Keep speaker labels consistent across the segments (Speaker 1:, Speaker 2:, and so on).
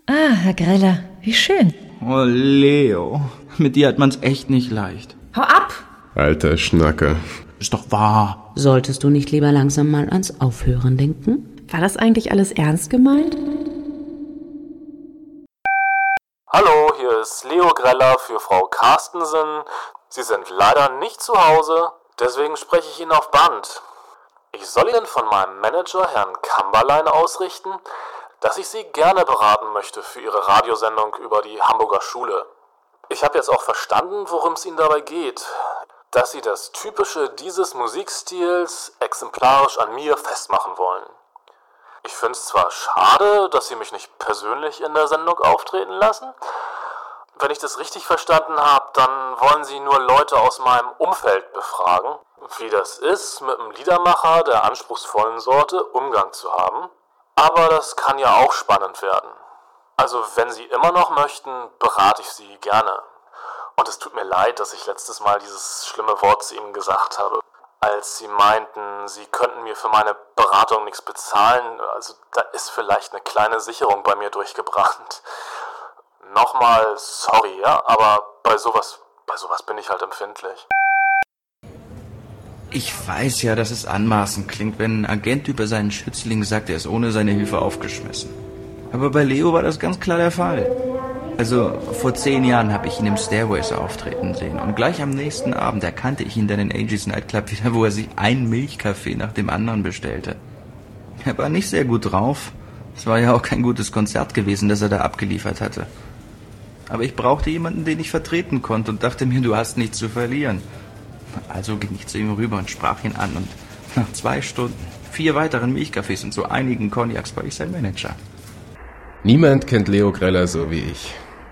Speaker 1: Ah, Herr Greller, wie schön.
Speaker 2: Oh, Leo, mit dir hat man's echt nicht leicht.
Speaker 1: Hau ab!
Speaker 3: Alter Schnacker.
Speaker 2: Ist doch wahr.
Speaker 4: Solltest du nicht lieber langsam mal ans Aufhören denken?
Speaker 1: War das eigentlich alles ernst gemeint?
Speaker 5: Hallo, hier ist Leo Greller für Frau Carstensen. Sie sind leider nicht zu Hause, deswegen spreche ich Ihnen auf Band. Ich soll Ihnen von meinem Manager, Herrn Kamberlein, ausrichten, dass ich Sie gerne beraten möchte für Ihre Radiosendung über die Hamburger Schule. Ich habe jetzt auch verstanden, worum es Ihnen dabei geht. Dass Sie das Typische dieses Musikstils exemplarisch an mir festmachen wollen. Ich finde es zwar schade, dass Sie mich nicht persönlich in der Sendung auftreten lassen. Wenn ich das richtig verstanden habe, dann wollen Sie nur Leute aus meinem Umfeld befragen, wie das ist, mit einem Liedermacher der anspruchsvollen Sorte Umgang zu haben. Aber das kann ja auch spannend werden. Also wenn Sie immer noch möchten, berate ich Sie gerne. Und es tut mir leid, dass ich letztes Mal dieses schlimme Wort zu Ihnen gesagt habe. Als Sie meinten, Sie könnten mir für meine Beratung nichts bezahlen, also da ist vielleicht eine kleine Sicherung bei mir durchgebrannt. Nochmal sorry, ja, aber bei sowas bin ich halt empfindlich.
Speaker 2: Ich weiß ja, dass es anmaßend klingt, wenn ein Agent über seinen Schützling sagt, er ist ohne seine Hilfe aufgeschmissen. Aber bei Leo war das ganz klar der Fall. Also, vor 10 Jahren habe ich ihn im Stairways auftreten sehen. Und gleich am nächsten Abend erkannte ich ihn dann in Angie's Nightclub wieder, wo er sich einen Milchkaffee nach dem anderen bestellte. Er war nicht sehr gut drauf. Es war ja auch kein gutes Konzert gewesen, das er da abgeliefert hatte. Aber ich brauchte jemanden, den ich vertreten konnte und dachte mir, du hast nichts zu verlieren. Also ging ich zu ihm rüber und sprach ihn an und nach 2 Stunden, 4 weiteren Milchkaffees und so einigen Cognacs war ich sein Manager.
Speaker 3: Niemand kennt Leo Greller so wie ich.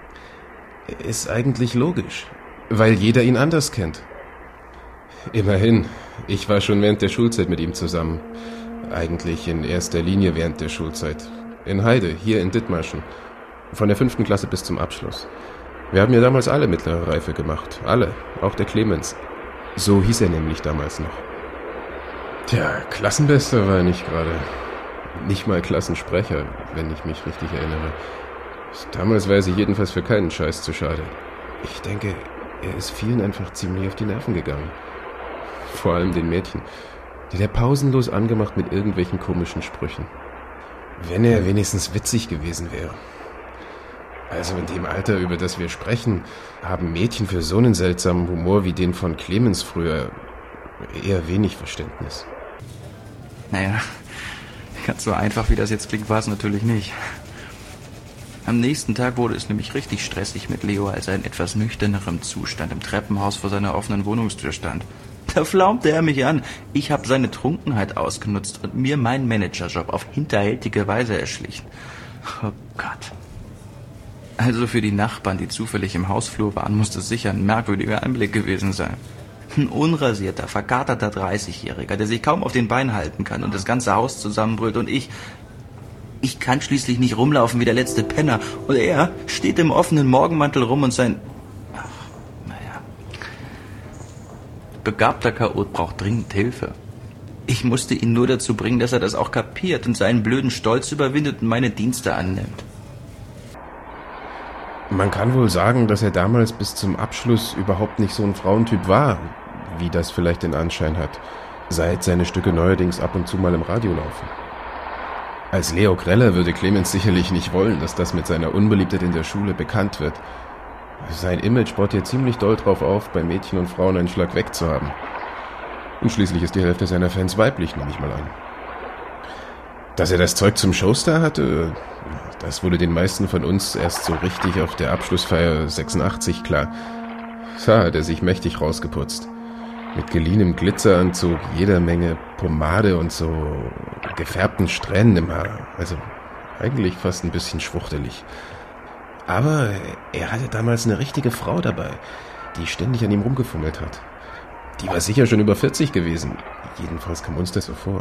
Speaker 3: Ist eigentlich logisch, weil jeder ihn anders kennt. Immerhin, ich war schon während der Schulzeit mit ihm zusammen. Eigentlich in erster Linie während der Schulzeit. In Heide, hier in Dithmarschen. Von der 5. Klasse bis zum Abschluss. Wir haben ja damals alle mittlere Reife gemacht. Alle, auch der Clemens. So hieß er nämlich damals noch. Tja, Klassenbester war er nicht gerade. Nicht mal Klassensprecher, wenn ich mich richtig erinnere. Damals war er sich jedenfalls für keinen Scheiß zu schade. Ich denke, er ist vielen einfach ziemlich auf die Nerven gegangen. Vor allem den Mädchen. Die hat er pausenlos angemacht mit irgendwelchen komischen Sprüchen. Wenn er wenigstens witzig gewesen wäre. Also in dem Alter, über das wir sprechen, haben Mädchen für so einen seltsamen Humor wie den von Clemens früher eher wenig Verständnis.
Speaker 2: Naja, ganz so einfach wie das jetzt klingt, war es natürlich nicht. Am nächsten Tag wurde es nämlich richtig stressig mit Leo, als er in etwas nüchternerem Zustand im Treppenhaus vor seiner offenen Wohnungstür stand. Da flaumte er mich an. Ich habe seine Trunkenheit ausgenutzt und mir meinen Managerjob auf hinterhältige Weise erschlichen. Oh Gott. Also für die Nachbarn, die zufällig im Hausflur waren, muss das sicher ein merkwürdiger Anblick gewesen sein. Ein unrasierter, verkaterter 30-Jähriger, der sich kaum auf den Beinen halten kann und das ganze Haus zusammenbrüllt und ich kann schließlich nicht rumlaufen wie der letzte Penner. Und er steht im offenen Morgenmantel rum und begabter Chaot braucht dringend Hilfe. Ich musste ihn nur dazu bringen, dass er das auch kapiert und seinen blöden Stolz überwindet und meine Dienste annimmt.
Speaker 3: Man kann wohl sagen, dass er damals bis zum Abschluss überhaupt nicht so ein Frauentyp war, wie das vielleicht den Anschein hat, seit seine Stücke neuerdings ab und zu mal im Radio laufen. Als Leo Greller würde Clemens sicherlich nicht wollen, dass das mit seiner Unbeliebtheit in der Schule bekannt wird. Sein Image baut ja ziemlich doll drauf auf, bei Mädchen und Frauen einen Schlag wegzuhaben. Und schließlich ist die Hälfte seiner Fans weiblich, nehme ich mal an. Dass er das Zeug zum Showstar hatte, das wurde den meisten von uns erst so richtig auf der Abschlussfeier 86 klar. Da hat er sich mächtig rausgeputzt. Mit geliehenem Glitzeranzug, jeder Menge Pomade und so gefärbten Strähnen im Haar. Also eigentlich fast ein bisschen schwuchtelig. Aber er hatte damals eine richtige Frau dabei, die ständig an ihm rumgefummelt hat. Die war sicher schon über 40 gewesen. Jedenfalls kam uns das so vor.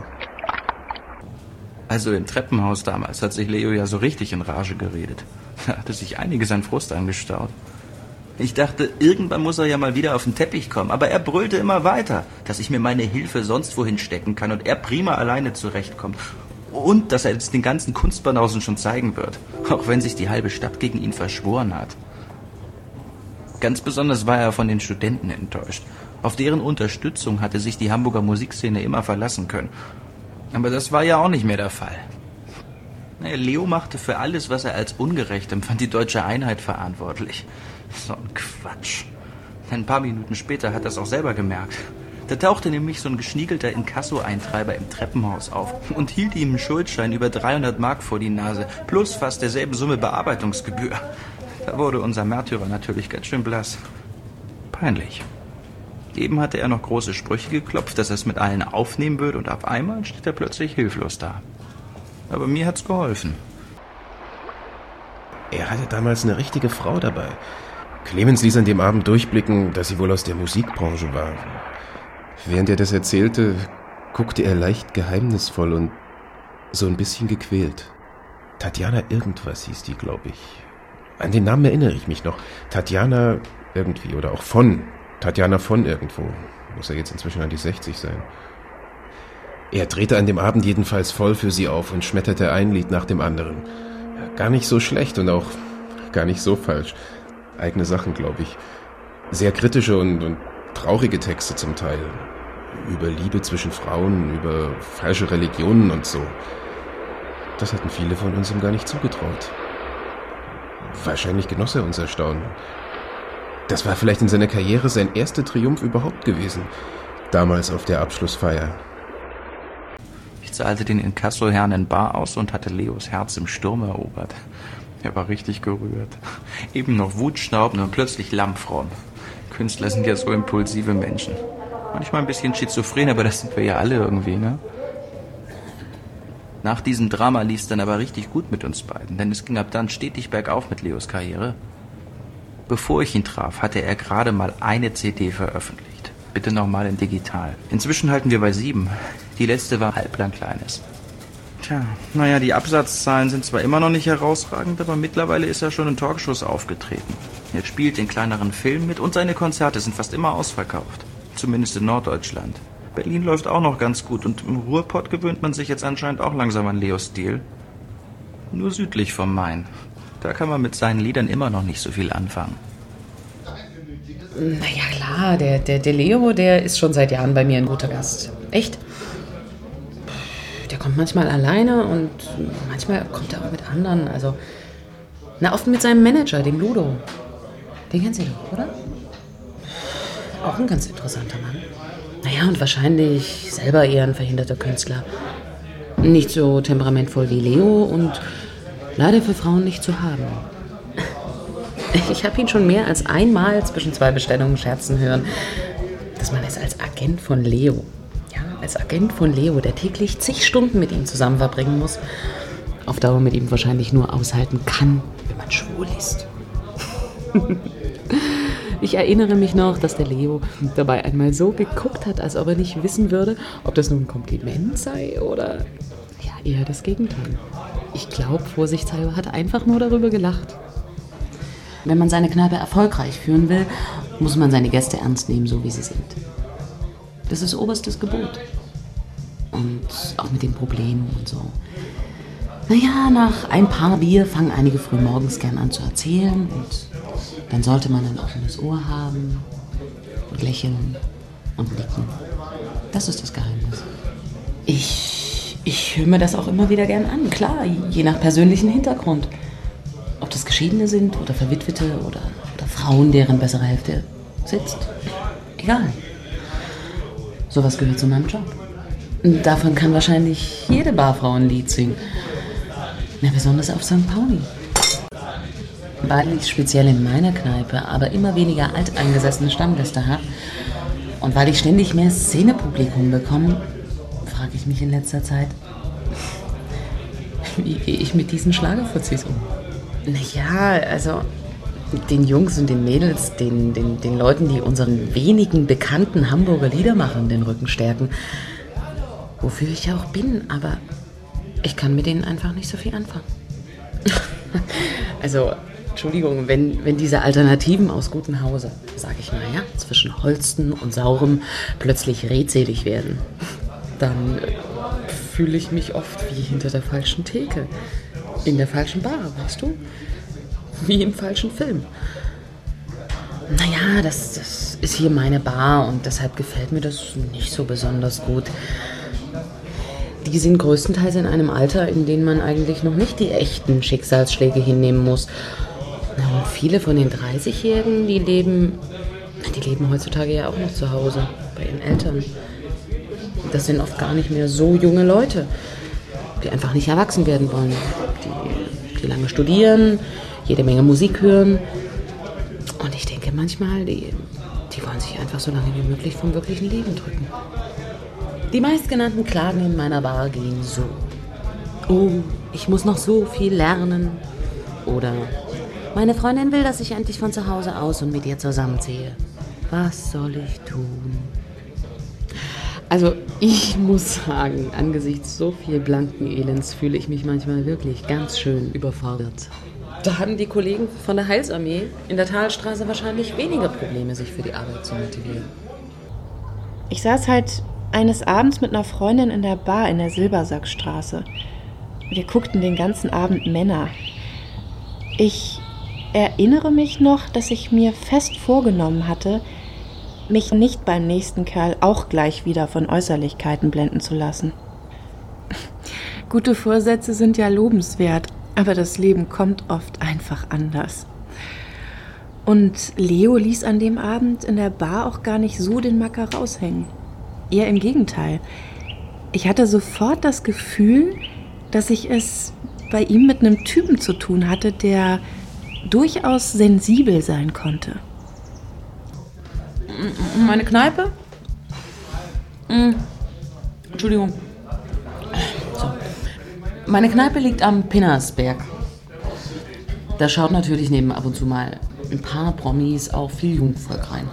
Speaker 2: Also im Treppenhaus damals hat sich Leo ja so richtig in Rage geredet. Da hatte sich einiges an Frust angestaut. Ich dachte, irgendwann muss er ja mal wieder auf den Teppich kommen, aber er brüllte immer weiter, dass ich mir meine Hilfe sonst wohin stecken kann und er prima alleine zurechtkommt. Und dass er es den ganzen Kunstbanausen schon zeigen wird, auch wenn sich die halbe Stadt gegen ihn verschworen hat. Ganz besonders war er von den Studenten enttäuscht. Auf deren Unterstützung hatte sich die Hamburger Musikszene immer verlassen können. Aber das war ja auch nicht mehr der Fall. Leo machte für alles, was er als ungerecht empfand, die deutsche Einheit verantwortlich. So ein Quatsch. Ein paar Minuten später hat er es auch selber gemerkt. Da tauchte nämlich so ein geschniegelter Inkasso-Eintreiber im Treppenhaus auf und hielt ihm einen Schuldschein über 300 Mark vor die Nase, plus fast derselben Summe Bearbeitungsgebühr. Da wurde unser Märtyrer natürlich ganz schön blass. Peinlich. Eben hatte er noch große Sprüche geklopft, dass er es mit allen aufnehmen würde, und auf einmal steht er plötzlich hilflos da. Aber mir hat's geholfen.
Speaker 3: Er hatte damals eine richtige Frau dabei. Clemens ließ an dem Abend durchblicken, dass sie wohl aus der Musikbranche war. Während er das erzählte, guckte er leicht geheimnisvoll und so ein bisschen gequält. Tatjana irgendwas hieß die, glaube ich. An den Namen erinnere ich mich noch. Tatjana irgendwie oder auch von. Tatjana von irgendwo. Muss er jetzt inzwischen an die 60 sein. Er drehte an dem Abend jedenfalls voll für sie auf und schmetterte ein Lied nach dem anderen. Gar nicht so schlecht und auch gar nicht so falsch. Eigene Sachen, glaube ich. Sehr kritische und traurige Texte zum Teil. Über Liebe zwischen Frauen, über falsche Religionen und so. Das hatten viele von uns ihm gar nicht zugetraut. Wahrscheinlich genoss er unser Staunen. Das war vielleicht in seiner Karriere sein erster Triumph überhaupt gewesen. Damals auf der Abschlussfeier.
Speaker 2: Ich zahlte den Inkassoherrn in bar aus und hatte Leos Herz im Sturm erobert. Er war richtig gerührt. Eben noch wutschnaubend und plötzlich lammfromm. Künstler sind ja so impulsive Menschen. Manchmal ein bisschen schizophren, aber das sind wir ja alle irgendwie, ne? Nach diesem Drama lief es dann aber richtig gut mit uns beiden, denn es ging ab dann stetig bergauf mit Leos Karriere. Bevor ich ihn traf, hatte er gerade mal eine CD veröffentlicht. Bitte nochmal in digital. Inzwischen halten wir bei 7. Die letzte war halblang kleines. Tja, naja, die Absatzzahlen sind zwar immer noch nicht herausragend, aber mittlerweile ist er schon in Talkshows aufgetreten. Er spielt in kleineren Filmen mit und seine Konzerte sind fast immer ausverkauft. Zumindest in Norddeutschland. Berlin läuft auch noch ganz gut und im Ruhrpott gewöhnt man sich jetzt anscheinend auch langsam an Leos Stil. Nur südlich vom Main. Da kann man mit seinen Liedern immer noch nicht so viel anfangen.
Speaker 6: Naja, klar, der Leo, der ist schon seit Jahren bei mir ein guter Gast. Echt? Der kommt manchmal alleine und manchmal kommt er auch mit anderen. Also, oft mit seinem Manager, dem Ludo. Den kennen Sie doch, oder? Auch ein ganz interessanter Mann. Naja, und wahrscheinlich selber eher ein verhinderter Künstler. Nicht so temperamentvoll wie Leo und leider für Frauen nicht zu haben. Ich habe ihn schon mehr als einmal zwischen 2 Bestellungen scherzen hören, dass man es als Agent von Leo, der täglich zig Stunden mit ihm zusammen verbringen muss, auf Dauer mit ihm wahrscheinlich nur aushalten kann, wenn man schwul ist. Ich erinnere mich noch, dass der Leo dabei einmal so geguckt hat, als ob er nicht wissen würde, ob das nun ein Kompliment sei oder eher das Gegenteil. Ich glaube, vorsichtshalber hat er einfach nur darüber gelacht. Wenn man seine Kneipe erfolgreich führen will, muss man seine Gäste ernst nehmen, so wie sie sind. Das ist oberstes Gebot. Und auch mit den Problemen und so. Naja, nach ein paar Bier fangen einige frühmorgens gern an zu erzählen und dann sollte man ein offenes Ohr haben und lächeln und nicken. Das ist das Geheimnis. Ich höre mir das auch immer wieder gern an, klar, je nach persönlichen Hintergrund. Ob das Geschiedene sind oder Verwitwete oder Frauen, deren bessere Hälfte sitzt. Egal. Sowas gehört zu meinem Job. Und davon kann wahrscheinlich jede Barfrau ein Lied singen. Na, besonders auf St. Pauli. Weil ich speziell in meiner Kneipe aber immer weniger alteingesessene Stammgäste habe und weil ich ständig mehr Szenepublikum bekomme, frage ich mich in letzter Zeit, wie gehe ich mit diesen Schlagerfuzis um? Naja, also den Jungs und den Mädels, den Leuten, die unseren wenigen bekannten Hamburger Liedermachern den Rücken stärken, wofür ich ja auch bin, aber ich kann mit denen einfach nicht so viel anfangen. Also, Entschuldigung, wenn diese Alternativen aus gutem Hause, sag ich mal, zwischen Holsten und Saurem plötzlich redselig werden, dann fühle ich mich oft wie hinter der falschen Theke. In der falschen Bar, weißt du? Wie im falschen Film. Naja, das ist hier meine Bar und deshalb gefällt mir das nicht so besonders gut. Die sind größtenteils in einem Alter, in dem man eigentlich noch nicht die echten Schicksalsschläge hinnehmen muss. Und viele von den 30-Jährigen, die leben heutzutage ja auch noch zu Hause, bei ihren Eltern. Das sind oft gar nicht mehr so junge Leute, die einfach nicht erwachsen werden wollen. Die lange studieren, jede Menge Musik hören. Und ich denke manchmal, die wollen sich einfach so lange wie möglich vom wirklichen Leben drücken. Die meistgenannten Klagen in meiner Bar gehen so. Oh, ich muss noch so viel lernen. Oder meine Freundin will, dass ich endlich von zu Hause aus und mit ihr zusammenziehe. Was soll ich tun? Also ich muss sagen, angesichts so viel blanken Elends fühle ich mich manchmal wirklich ganz schön überfordert. Da haben die Kollegen von der Heilsarmee in der Talstraße wahrscheinlich weniger Probleme, sich für die Arbeit zu motivieren.
Speaker 1: Ich saß halt eines Abends mit einer Freundin in der Bar in der Silbersackstraße. Wir guckten den ganzen Abend Männer. Ich erinnere mich noch, dass ich mir fest vorgenommen hatte, mich nicht beim nächsten Kerl auch gleich wieder von Äußerlichkeiten blenden zu lassen. Gute Vorsätze sind ja lobenswert, aber das Leben kommt oft einfach anders. Und Leo ließ an dem Abend in der Bar auch gar nicht so den Macker raushängen. Eher im Gegenteil. Ich hatte sofort das Gefühl, dass ich es bei ihm mit einem Typen zu tun hatte, der durchaus sensibel sein konnte.
Speaker 6: Meine Kneipe? Entschuldigung. So. Meine Kneipe liegt am Pinnersberg. Da schaut natürlich neben ab und zu mal ein paar Promis auch viel Jungvolk rein.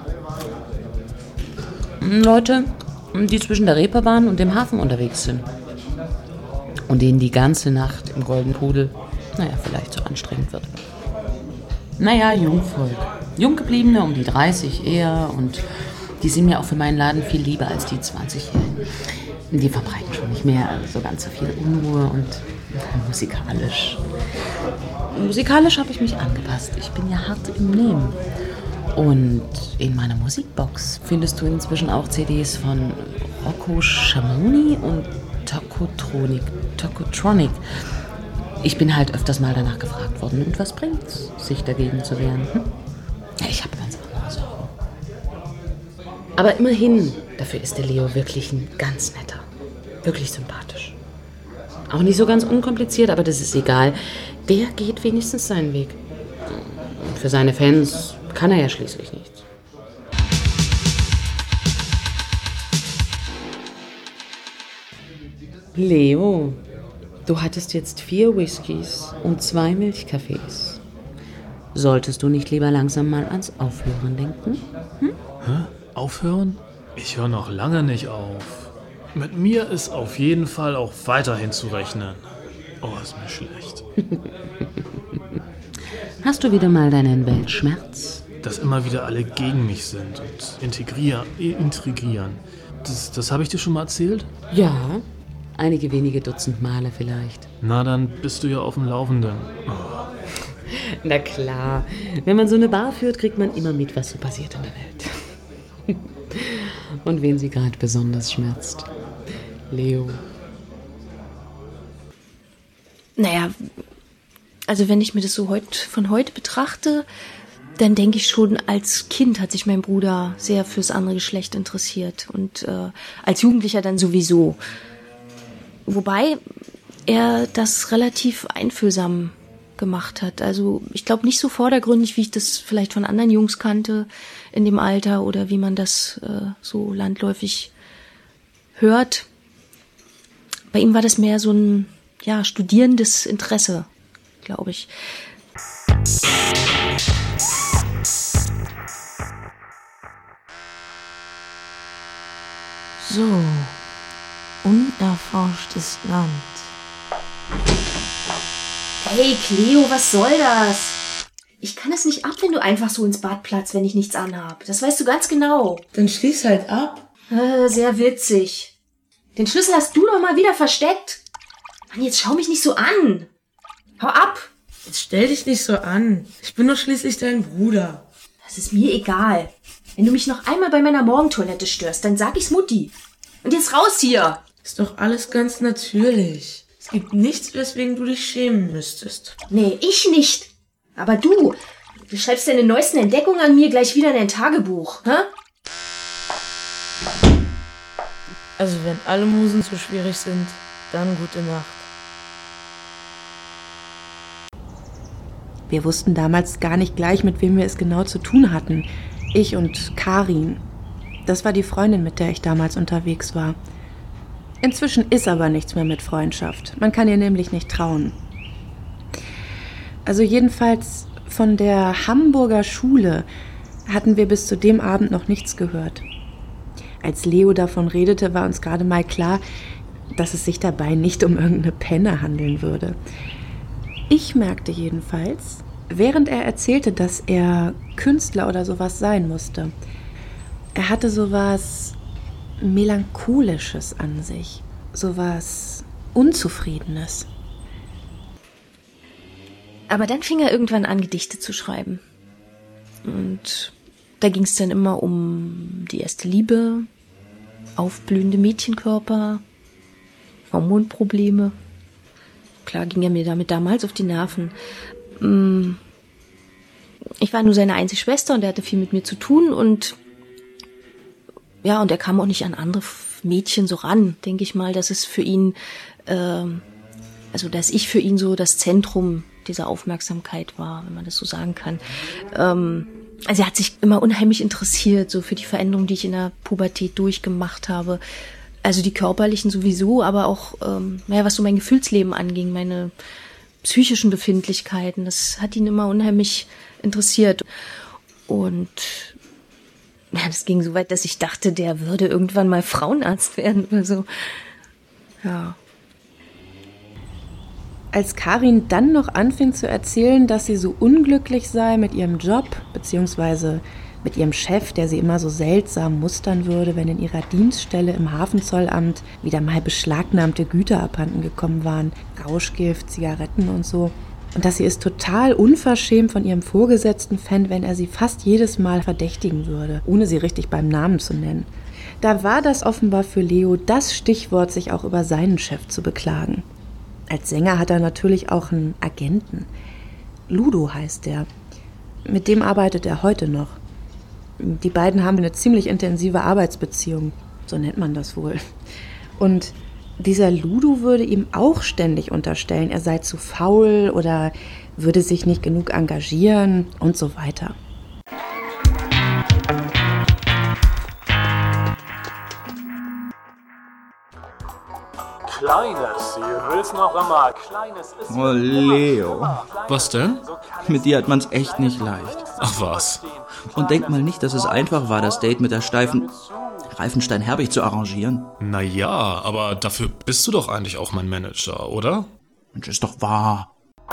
Speaker 6: Leute, die zwischen der Reeperbahn und dem Hafen unterwegs sind. Und denen die ganze Nacht im Goldenen Pudel, vielleicht so anstrengend wird. Jungvolk. Junggebliebene um die 30 eher und die sind mir auch für meinen Laden viel lieber als die 20-Jährigen. Die verbreiten schon nicht mehr so ganz so viel Unruhe und musikalisch. Musikalisch habe ich mich angepasst. Ich bin ja hart im Nehmen. Und in meiner Musikbox findest du inzwischen auch CDs von Rocco Schamoni und Tokotronic. Ich bin halt öfters mal danach gefragt worden. Und was bringt's, sich dagegen zu wehren? Ja, ich habe ganz andere Sorgen. Aber immerhin, dafür ist der Leo wirklich ein ganz netter. Wirklich sympathisch. Auch nicht so ganz unkompliziert, aber das ist egal. Der geht wenigstens seinen Weg. Und für seine Fans kann er ja schließlich nichts. Leo, du hattest jetzt 4 Whiskys und 2 Milchkaffees. Solltest du nicht lieber langsam mal ans Aufhören denken?
Speaker 5: Hä? Aufhören? Ich höre noch lange nicht auf. Mit mir ist auf jeden Fall auch weiterhin zu rechnen. Oh, ist mir schlecht.
Speaker 4: Hast du wieder mal deinen Weltschmerz?
Speaker 5: Dass immer wieder alle gegen mich sind und intrigieren. Das habe ich dir schon mal erzählt?
Speaker 4: Ja, einige wenige Dutzend Male vielleicht.
Speaker 5: Na, dann bist du ja auf dem Laufenden. Oh.
Speaker 6: Na klar, wenn man so eine Bar führt, kriegt man immer mit, was so passiert in der Welt. Und wen sie gerade besonders schmerzt. Leo.
Speaker 7: Naja, also wenn ich mir das so von heute betrachte, dann denke ich schon, als Kind hat sich mein Bruder sehr fürs andere Geschlecht interessiert und als Jugendlicher dann sowieso. Wobei er das relativ einfühlsam gemacht hat. Also ich glaube nicht so vordergründig, wie ich das vielleicht von anderen Jungs kannte in dem Alter oder wie man das so landläufig hört. Bei ihm war das mehr so ein studierendes Interesse, glaube ich.
Speaker 8: So, unerforschtes Land.
Speaker 7: Hey Cleo, was soll das? Ich kann es nicht ab, wenn du einfach so ins Bad platzt, wenn ich nichts anhab. Das weißt du ganz genau.
Speaker 6: Dann schließ halt ab.
Speaker 7: Sehr witzig. Den Schlüssel hast du doch mal wieder versteckt. Mann, jetzt schau mich nicht so an. Hau ab.
Speaker 8: Jetzt stell dich nicht so an. Ich bin doch schließlich dein Bruder.
Speaker 7: Das ist mir egal. Wenn du mich noch einmal bei meiner Morgentoilette störst, dann sag ich's Mutti. Und jetzt raus hier.
Speaker 8: Ist doch alles ganz natürlich. Es gibt nichts, weswegen du dich schämen müsstest.
Speaker 7: Nee, ich nicht. Aber du schreibst deine neuesten Entdeckungen an mir gleich wieder in dein Tagebuch, hä?
Speaker 8: Also wenn alle Musen so schwierig sind, dann gute Nacht.
Speaker 1: Wir wussten damals gar nicht gleich, mit wem wir es genau zu tun hatten. Ich und Karin. Das war die Freundin, mit der ich damals unterwegs war. Inzwischen ist aber nichts mehr mit Freundschaft. Man kann ihr nämlich nicht trauen. Also jedenfalls von der Hamburger Schule hatten wir bis zu dem Abend noch nichts gehört. Als Leo davon redete, war uns gerade mal klar, dass es sich dabei nicht um irgendeine Penne handeln würde. Ich merkte jedenfalls, während er erzählte, dass er Künstler oder sowas sein musste. Er hatte sowas Melancholisches an sich, sowas Unzufriedenes.
Speaker 7: Aber dann fing er irgendwann an, Gedichte zu schreiben. Und da ging es dann immer um die erste Liebe, aufblühende Mädchenkörper, Hormonprobleme. Klar ging er mir damit damals auf die Nerven. Ich war nur seine einzige Schwester und er hatte viel mit mir zu tun und ja, und er kam auch nicht an andere Mädchen so ran, denke ich mal, dass es für ihn, dass ich für ihn so das Zentrum dieser Aufmerksamkeit war, wenn man das so sagen kann. Also er hat sich immer unheimlich interessiert, so für die Veränderungen, die ich in der Pubertät durchgemacht habe. Also die körperlichen sowieso, aber auch, was so mein Gefühlsleben anging, meine psychischen Befindlichkeiten, das hat ihn immer unheimlich interessiert. Und ja, das ging so weit, dass ich dachte, der würde irgendwann mal Frauenarzt werden oder so. Ja.
Speaker 1: Als Karin dann noch anfing zu erzählen, dass sie so unglücklich sei mit ihrem Job, beziehungsweise mit ihrem Chef, der sie immer so seltsam mustern würde, wenn in ihrer Dienststelle im Hafenzollamt wieder mal beschlagnahmte Güter abhanden gekommen waren, Rauschgift, Zigaretten und so. Und dass sie es total unverschämt von ihrem Vorgesetzten fände, wenn er sie fast jedes Mal verdächtigen würde, ohne sie richtig beim Namen zu nennen. Da war das offenbar für Leo das Stichwort, sich auch über seinen Chef zu beklagen. Als Sänger hat er natürlich auch einen Agenten. Ludo heißt der. Mit dem arbeitet er heute noch. Die beiden haben eine ziemlich intensive Arbeitsbeziehung, so nennt man das wohl. Und dieser Ludo würde ihm auch ständig unterstellen, er sei zu faul oder würde sich nicht genug engagieren und so weiter.
Speaker 5: Kleines, ihr will's noch einmal. Kleines ist...
Speaker 2: Oh, Leo.
Speaker 9: Was denn?
Speaker 2: Mit dir hat man's echt nicht leicht.
Speaker 9: Ach was.
Speaker 2: Und denk mal nicht, dass es einfach war, das Date mit der steifen Reifenstein-Herbig zu arrangieren.
Speaker 9: Naja, aber dafür bist du doch eigentlich auch mein Manager, oder?
Speaker 2: Mensch, ist doch wahr.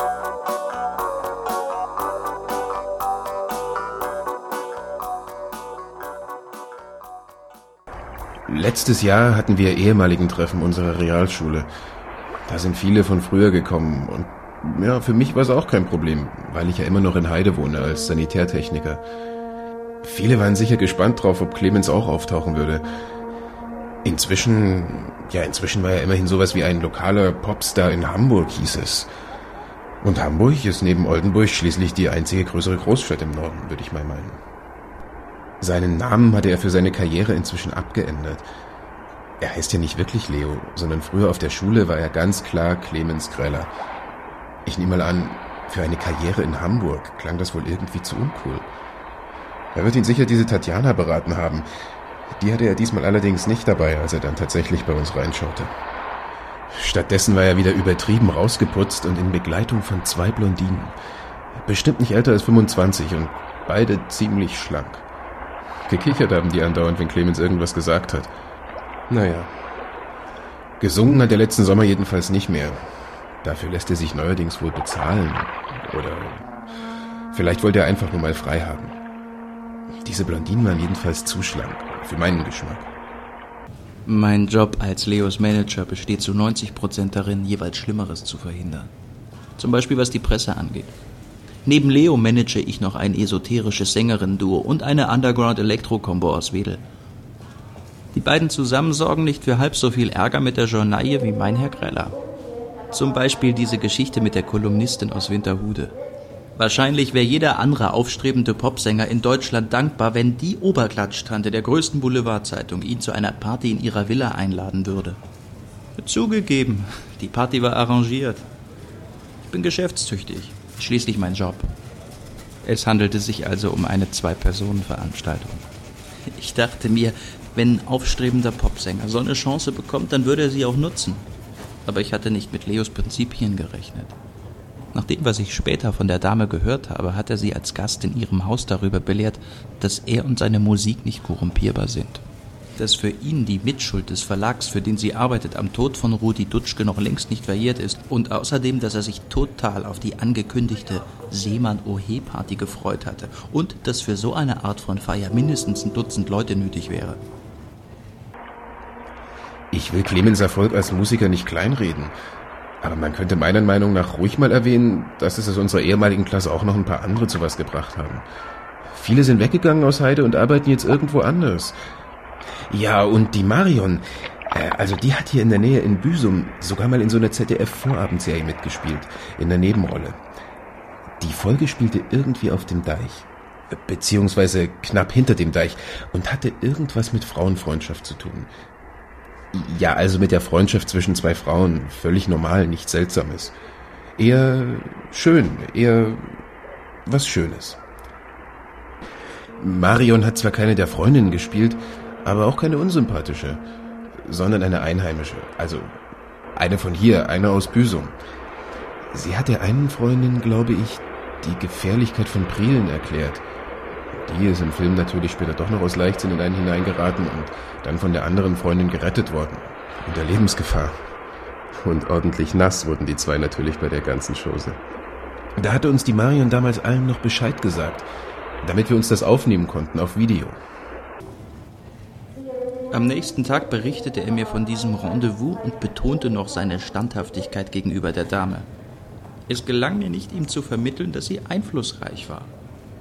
Speaker 3: Letztes Jahr hatten wir ehemaligen Treffen unserer Realschule. Da sind viele von früher gekommen und ja, für mich war es auch kein Problem, weil ich ja immer noch in Heide wohne als Sanitärtechniker. Viele waren sicher gespannt drauf, ob Clemens auch auftauchen würde. Inzwischen war er immerhin sowas wie ein lokaler Popstar in Hamburg, hieß es. Und Hamburg ist neben Oldenburg schließlich die einzige größere Großstadt im Norden, würde ich mal meinen. Seinen Namen hatte er für seine Karriere inzwischen abgeändert. Er heißt ja nicht wirklich Leo, sondern früher auf der Schule war er ganz klar Clemens Greller. Ich nehme mal an, für eine Karriere in Hamburg klang das wohl irgendwie zu uncool. Er wird ihn sicher diese Tatjana beraten haben. Die hatte er diesmal allerdings nicht dabei, als er dann tatsächlich bei uns reinschaute. Stattdessen war er wieder übertrieben rausgeputzt und in Begleitung von 2 Blondinen. Bestimmt nicht älter als 25 und beide ziemlich schlank. Gekichert haben die andauernd, wenn Clemens irgendwas gesagt hat. Naja. Gesungen hat er letzten Sommer jedenfalls nicht mehr. Dafür lässt er sich neuerdings wohl bezahlen. Oder vielleicht wollte er einfach nur mal frei haben. Diese Blondinen waren jedenfalls zu schlank, für meinen Geschmack.
Speaker 2: Mein Job als Leos Manager besteht zu 90% darin, jeweils Schlimmeres zu verhindern. Zum Beispiel was die Presse angeht. Neben Leo manage ich noch ein esoterisches Sängerinnen-Duo und eine Underground-Elektro-Kombo aus Wedel. Die beiden zusammen sorgen nicht für halb so viel Ärger mit der Journaille wie mein Herr Greller. Zum Beispiel diese Geschichte mit der Kolumnistin aus Winterhude. Wahrscheinlich wäre jeder andere aufstrebende Popsänger in Deutschland dankbar, wenn die Oberklatsch-Tante der größten Boulevardzeitung ihn zu einer Party in ihrer Villa einladen würde. Zugegeben, die Party war arrangiert. Ich bin geschäftstüchtig, schließlich mein Job. Es handelte sich also um eine 2-Personen-Veranstaltung. Ich dachte mir, wenn ein aufstrebender Popsänger so eine Chance bekommt, dann würde er sie auch nutzen. Aber ich hatte nicht mit Leos Prinzipien gerechnet. Nach dem, was ich später von der Dame gehört habe, hat er sie als Gast in ihrem Haus darüber belehrt, dass er und seine Musik nicht korrumpierbar sind. Dass für ihn die Mitschuld des Verlags, für den sie arbeitet, am Tod von Rudi Dutschke noch längst nicht verjährt ist. Und außerdem, dass er sich total auf die angekündigte Seemann-Ohe-Party gefreut hatte. Und dass für so eine Art von Feier mindestens ein Dutzend Leute nötig wäre.
Speaker 3: Ich will Clemens Erfolg als Musiker nicht kleinreden. Aber man könnte meiner Meinung nach ruhig mal erwähnen, dass es aus unserer ehemaligen Klasse auch noch ein paar andere zu was gebracht haben. Viele sind weggegangen aus Heide und arbeiten jetzt irgendwo anders. Ja, und die Marion, also die hat hier in der Nähe in Büsum sogar mal in so einer ZDF-Vorabendserie mitgespielt, in der Nebenrolle. Die Folge spielte irgendwie auf dem Deich, beziehungsweise knapp hinter dem Deich und hatte irgendwas mit Frauenfreundschaft zu tun. Ja, also mit der Freundschaft zwischen 2 Frauen. Völlig normal, nichts Seltsames. Eher schön, eher was Schönes. Marion hat zwar keine der Freundinnen gespielt, aber auch keine unsympathische, sondern eine Einheimische. Also eine von hier, eine aus Büsum. Sie hat der einen Freundin, glaube ich, die Gefährlichkeit von Prielen erklärt. Die ist im Film natürlich später doch noch aus Leichtsinn in einen hineingeraten und dann von der anderen Freundin gerettet worden. Unter Lebensgefahr. Und ordentlich nass wurden die 2 natürlich bei der ganzen Chose. Da hatte uns die Marion damals allen noch Bescheid gesagt, damit wir uns das aufnehmen konnten auf Video.
Speaker 2: Am nächsten Tag berichtete er mir von diesem Rendezvous und betonte noch seine Standhaftigkeit gegenüber der Dame. Es gelang mir nicht, ihm zu vermitteln, dass sie einflussreich war.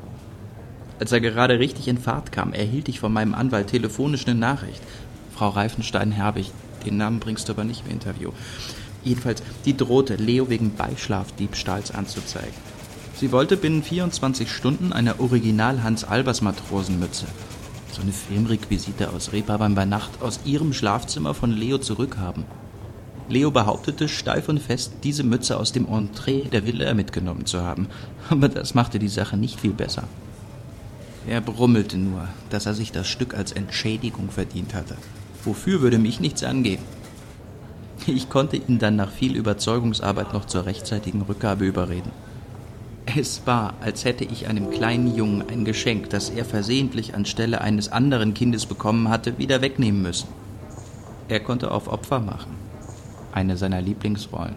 Speaker 2: Als er gerade richtig in Fahrt kam, erhielt ich von meinem Anwalt telefonisch eine Nachricht. Frau Reifenstein-Herbig, den Namen bringst du aber nicht im Interview. Jedenfalls, die drohte, Leo wegen Beischlafdiebstahls anzuzeigen. Sie wollte binnen 24 Stunden eine Original-Hans-Albers-Matrosenmütze, so eine Filmrequisite aus Reeperbahn bei Nacht, aus ihrem Schlafzimmer von Leo zurückhaben. Leo behauptete steif und fest, diese Mütze aus dem Entree der Villa mitgenommen zu haben. Aber das machte die Sache nicht viel besser. Er brummelte nur, dass er sich das Stück als Entschädigung verdient hatte. Wofür würde mich nichts angehen. Ich konnte ihn dann nach viel Überzeugungsarbeit noch zur rechtzeitigen Rückgabe überreden. Es war, als hätte ich einem kleinen Jungen ein Geschenk, das er versehentlich anstelle eines anderen Kindes bekommen hatte, wieder wegnehmen müssen. Er konnte auf Opfer machen. Eine seiner Lieblingsrollen.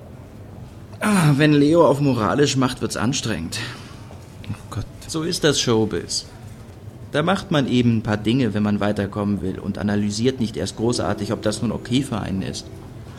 Speaker 2: Wenn Leo auf moralisch macht, wird's anstrengend. Oh Gott. So ist das Showbiz. Da macht man eben ein paar Dinge, wenn man weiterkommen will und analysiert nicht erst großartig, ob das nun okay für einen ist.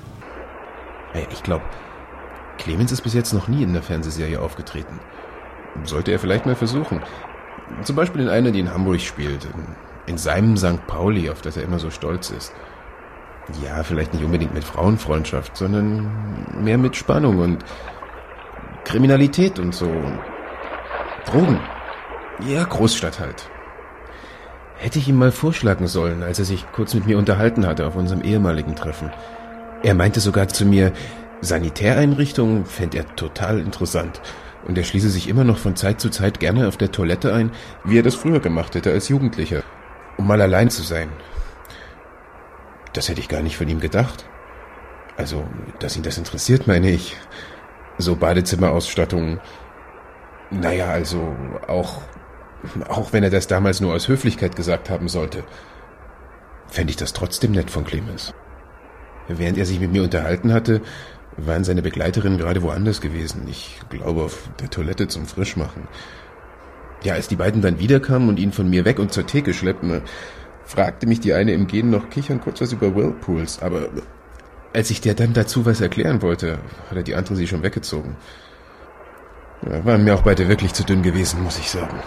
Speaker 3: Ich glaube, Clemens ist bis jetzt noch nie in der Fernsehserie aufgetreten. Sollte er vielleicht mal versuchen. Zum Beispiel in einer, die in Hamburg spielt. In seinem St. Pauli, auf das er immer so stolz ist. Ja, vielleicht nicht unbedingt mit Frauenfreundschaft, sondern mehr mit Spannung und Kriminalität und so. Drogen. Ja, Großstadt halt. Hätte ich ihm mal vorschlagen sollen, als er sich kurz mit mir unterhalten hatte auf unserem ehemaligen Treffen. Er meinte sogar zu mir, Sanitäreinrichtungen fände er total interessant. Und er schließe sich immer noch von Zeit zu Zeit gerne auf der Toilette ein, wie er das früher gemacht hätte als Jugendlicher, um mal allein zu sein. Das hätte ich gar nicht von ihm gedacht. Also, dass ihn das interessiert, meine ich. So Badezimmerausstattung. Naja, also auch wenn er das damals nur aus Höflichkeit gesagt haben sollte, fände ich das trotzdem nett von Clemens. Während er sich mit mir unterhalten hatte, waren seine Begleiterinnen gerade woanders gewesen. Ich glaube, auf der Toilette zum Frischmachen. Ja, als die beiden dann wiederkamen und ihn von mir weg und zur Theke schleppten, fragte mich die eine im Gehen noch kichern kurz was über Whirlpools, aber als ich der dann dazu was erklären wollte, hat die andere sie schon weggezogen. Ja, waren mir auch beide wirklich zu dünn gewesen, muss ich sagen.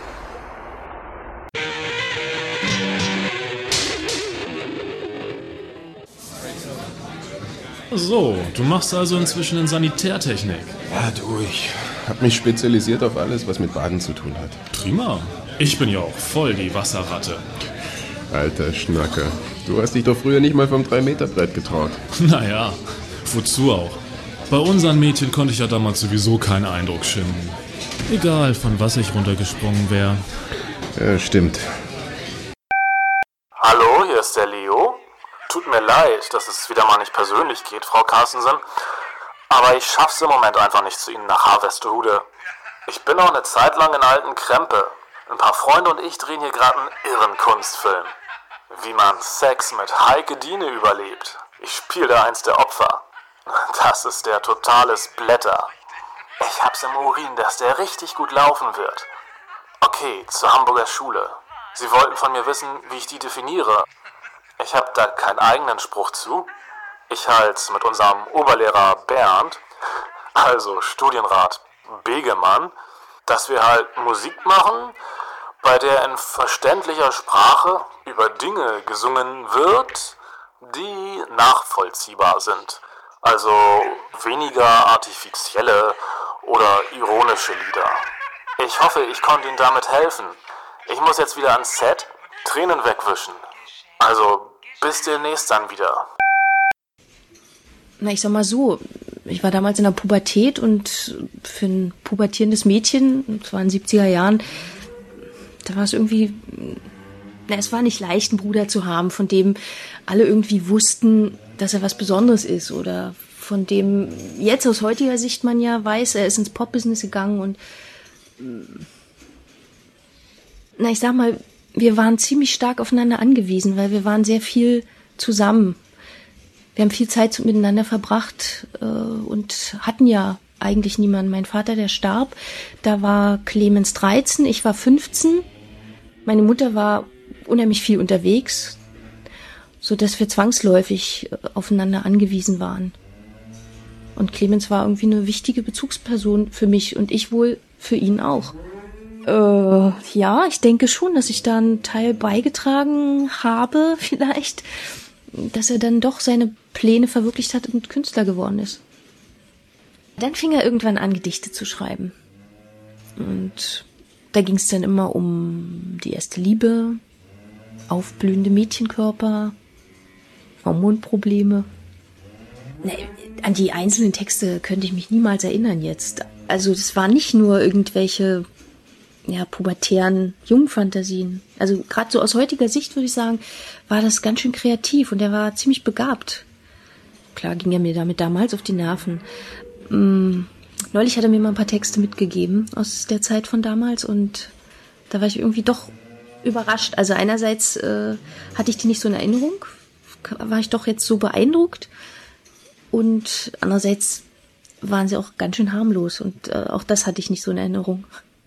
Speaker 9: So, du machst also inzwischen in Sanitärtechnik.
Speaker 3: Ja, du, ich habe mich spezialisiert auf alles, was mit Baden zu tun hat.
Speaker 9: Prima. Ich bin ja auch voll die Wasserratte.
Speaker 3: Alter Schnacker, du hast dich doch früher nicht mal vom 3-Meter-Brett getraut.
Speaker 9: Naja, wozu auch? Bei unseren Mädchen konnte ich ja damals sowieso keinen Eindruck schinden. Egal, von was ich runtergesprungen wäre.
Speaker 3: Ja, stimmt.
Speaker 5: Hallo, hier ist der Leo. Tut mir leid, dass es wieder mal nicht persönlich geht, Frau Carstensen. Aber ich schaff's im Moment einfach nicht zu Ihnen nach Harvestehude. Ich bin noch eine Zeit lang in alten Krempe. Ein paar Freunde und ich drehen hier gerade einen irren Kunstfilm. Wie man Sex mit Heike Diene überlebt. Ich spiele da eins der Opfer. Das ist der totale Splatter. Ich hab's im Urin, dass der richtig gut laufen wird. Okay, zur Hamburger Schule. Sie wollten von mir wissen, wie ich die definiere. Ich habe da keinen eigenen Spruch zu. Ich halte mit unserem Oberlehrer Bernd, also Studienrat Begemann, dass wir halt Musik machen, bei der in verständlicher Sprache über Dinge gesungen wird, die nachvollziehbar sind. Also weniger artifizielle oder ironische Lieder. Ich hoffe, ich konnte Ihnen damit helfen. Ich muss jetzt wieder ans Set, Tränen wegwischen. Also bis demnächst dann wieder.
Speaker 7: Na, ich sag mal so, ich war damals in der Pubertät und für ein pubertierendes Mädchen, das war in den 70er Jahren, da war es irgendwie, es war nicht leicht, einen Bruder zu haben, von dem alle irgendwie wussten, dass er was Besonderes ist oder von dem jetzt aus heutiger Sicht man ja weiß, er ist ins Pop-Business gegangen und ich sag mal, wir waren ziemlich stark aufeinander angewiesen, weil wir waren sehr viel zusammen. Wir haben viel Zeit miteinander verbracht und hatten ja eigentlich niemanden. Mein Vater, der starb, da war Clemens 13, ich war 15. Meine Mutter war unheimlich viel unterwegs, sodass wir zwangsläufig aufeinander angewiesen waren. Und Clemens war irgendwie eine wichtige Bezugsperson für mich und ich wohl für ihn auch. Ja, ich denke schon, dass ich da einen Teil beigetragen habe, vielleicht, dass er dann doch seine Pläne verwirklicht hat und Künstler geworden ist. Dann fing er irgendwann an, Gedichte zu schreiben. Und da ging es dann immer um die erste Liebe, aufblühende Mädchenkörper, Hormonprobleme. An die einzelnen Texte könnte ich mich niemals erinnern jetzt. Also das waren nicht nur irgendwelche pubertären Jungfantasien. Also gerade so aus heutiger Sicht würde ich sagen, war das ganz schön kreativ und er war ziemlich begabt. Klar ging er mir damit damals auf die Nerven. Neulich hat er mir mal ein paar Texte mitgegeben aus der Zeit von damals und da war ich irgendwie doch überrascht. Also einerseits hatte ich die nicht so in Erinnerung, war ich doch jetzt so beeindruckt und andererseits waren sie auch ganz schön harmlos und auch das hatte ich nicht so in Erinnerung.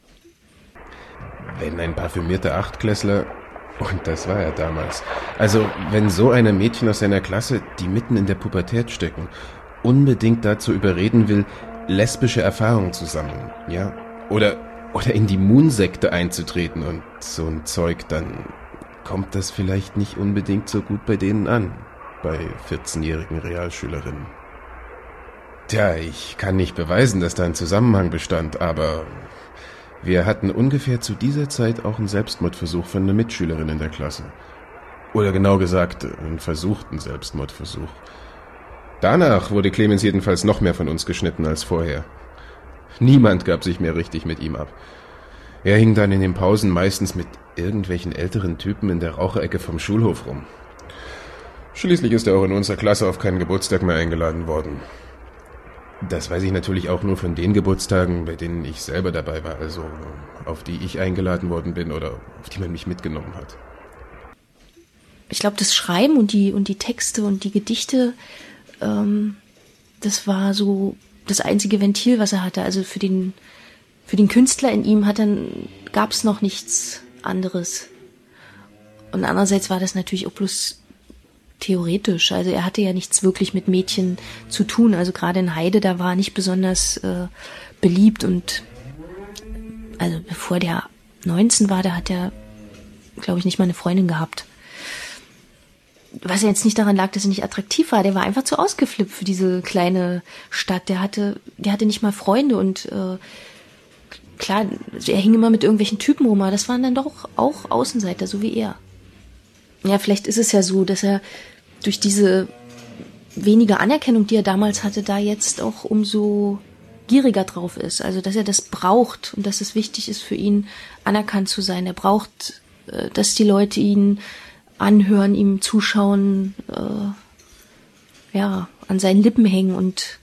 Speaker 3: Wenn ein parfümierter Achtklässler, und das war er damals, also wenn so eine Mädchen aus seiner Klasse, die mitten in der Pubertät stecken, unbedingt dazu überreden will, lesbische Erfahrungen zu sammeln, ja, oder in die Moon-Sekte einzutreten und so ein Zeug, dann kommt das vielleicht nicht unbedingt so gut bei denen an, bei 14-jährigen Realschülerinnen. Tja, ich kann nicht beweisen, dass da ein Zusammenhang bestand, aber wir hatten ungefähr zu dieser Zeit auch einen Selbstmordversuch von einer Mitschülerin in der Klasse. Oder genau gesagt, einen versuchten Selbstmordversuch. Danach wurde Clemens jedenfalls noch mehr von uns geschnitten als vorher. Niemand gab sich mehr richtig mit ihm ab. Er hing dann in den Pausen meistens mit irgendwelchen älteren Typen in der Raucherecke vom Schulhof rum. Schließlich ist er auch in unserer Klasse auf keinen Geburtstag mehr eingeladen worden. Das weiß ich natürlich auch nur von den Geburtstagen, bei denen ich selber dabei war, also auf die ich eingeladen worden bin oder auf die man mich mitgenommen hat.
Speaker 7: Ich glaube, das Schreiben und die Texte und die Gedichte, das war so das einzige Ventil, was er hatte. Also für den Künstler in ihm gab es noch nichts anderes. Und andererseits war das natürlich auch bloß theoretisch. Also er hatte ja nichts wirklich mit Mädchen zu tun. Also gerade in Heide, da war er nicht besonders beliebt. Und also bevor der 19 war, da hat er, glaube ich, nicht mal eine Freundin gehabt. Was ja jetzt nicht daran lag, dass er nicht attraktiv war. Der war einfach zu ausgeflippt für diese kleine Stadt. Der hatte nicht mal Freunde und klar, er hing immer mit irgendwelchen Typen rum, aber das waren dann doch auch Außenseiter, so wie er. Ja, vielleicht ist es ja so, dass er durch diese wenige Anerkennung, die er damals hatte, da jetzt auch umso gieriger drauf ist. Also, dass er das braucht und dass es wichtig ist für ihn, anerkannt zu sein. Er braucht, dass die Leute ihn anhören, ihm zuschauen, an seinen Lippen hängen. Und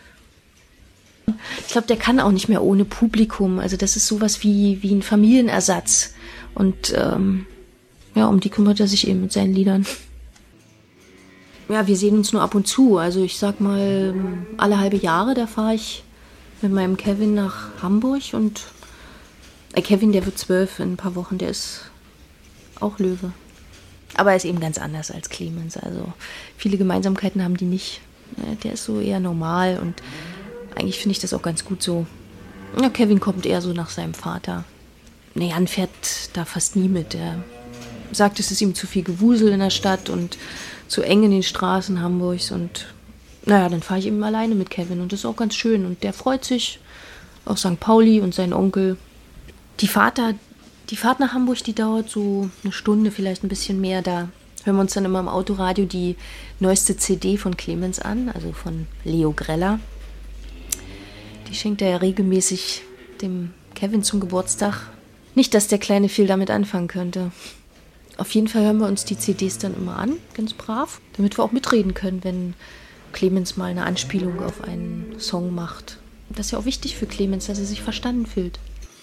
Speaker 7: ich glaube, der kann auch nicht mehr ohne Publikum. Also das ist sowas wie ein Familienersatz. Und um die kümmert er sich eben mit seinen Liedern. Ja, wir sehen uns nur ab und zu. Also ich sag mal, alle halbe Jahre, da fahre ich mit meinem Kevin nach Hamburg. Und Kevin, der wird 12 in ein paar Wochen, der ist auch Löwe. Aber er ist eben ganz anders als Clemens. Also viele Gemeinsamkeiten haben die nicht. Der ist so eher normal und eigentlich finde ich das auch ganz gut so. Ja, Kevin kommt eher so nach seinem Vater. Jan fährt da fast nie mit. Er sagt, es ist ihm zu viel Gewusel in der Stadt und zu eng in den Straßen Hamburgs. Und dann fahre ich eben alleine mit Kevin und das ist auch ganz schön. Und der freut sich auf St. Pauli und seinen Onkel. Die Fahrt nach Hamburg, die dauert so eine Stunde, vielleicht ein bisschen mehr. Da hören wir uns dann immer im Autoradio die neueste CD von Clemens an, also von Leo Greller. Die schenkt er ja regelmäßig dem Kevin zum Geburtstag. Nicht, dass der Kleine viel damit anfangen könnte. Auf jeden Fall hören wir uns die CDs dann immer an, ganz brav, damit wir auch mitreden können, wenn Clemens mal eine Anspielung auf einen Song macht. Das ist ja auch wichtig für Clemens, dass er sich verstanden fühlt.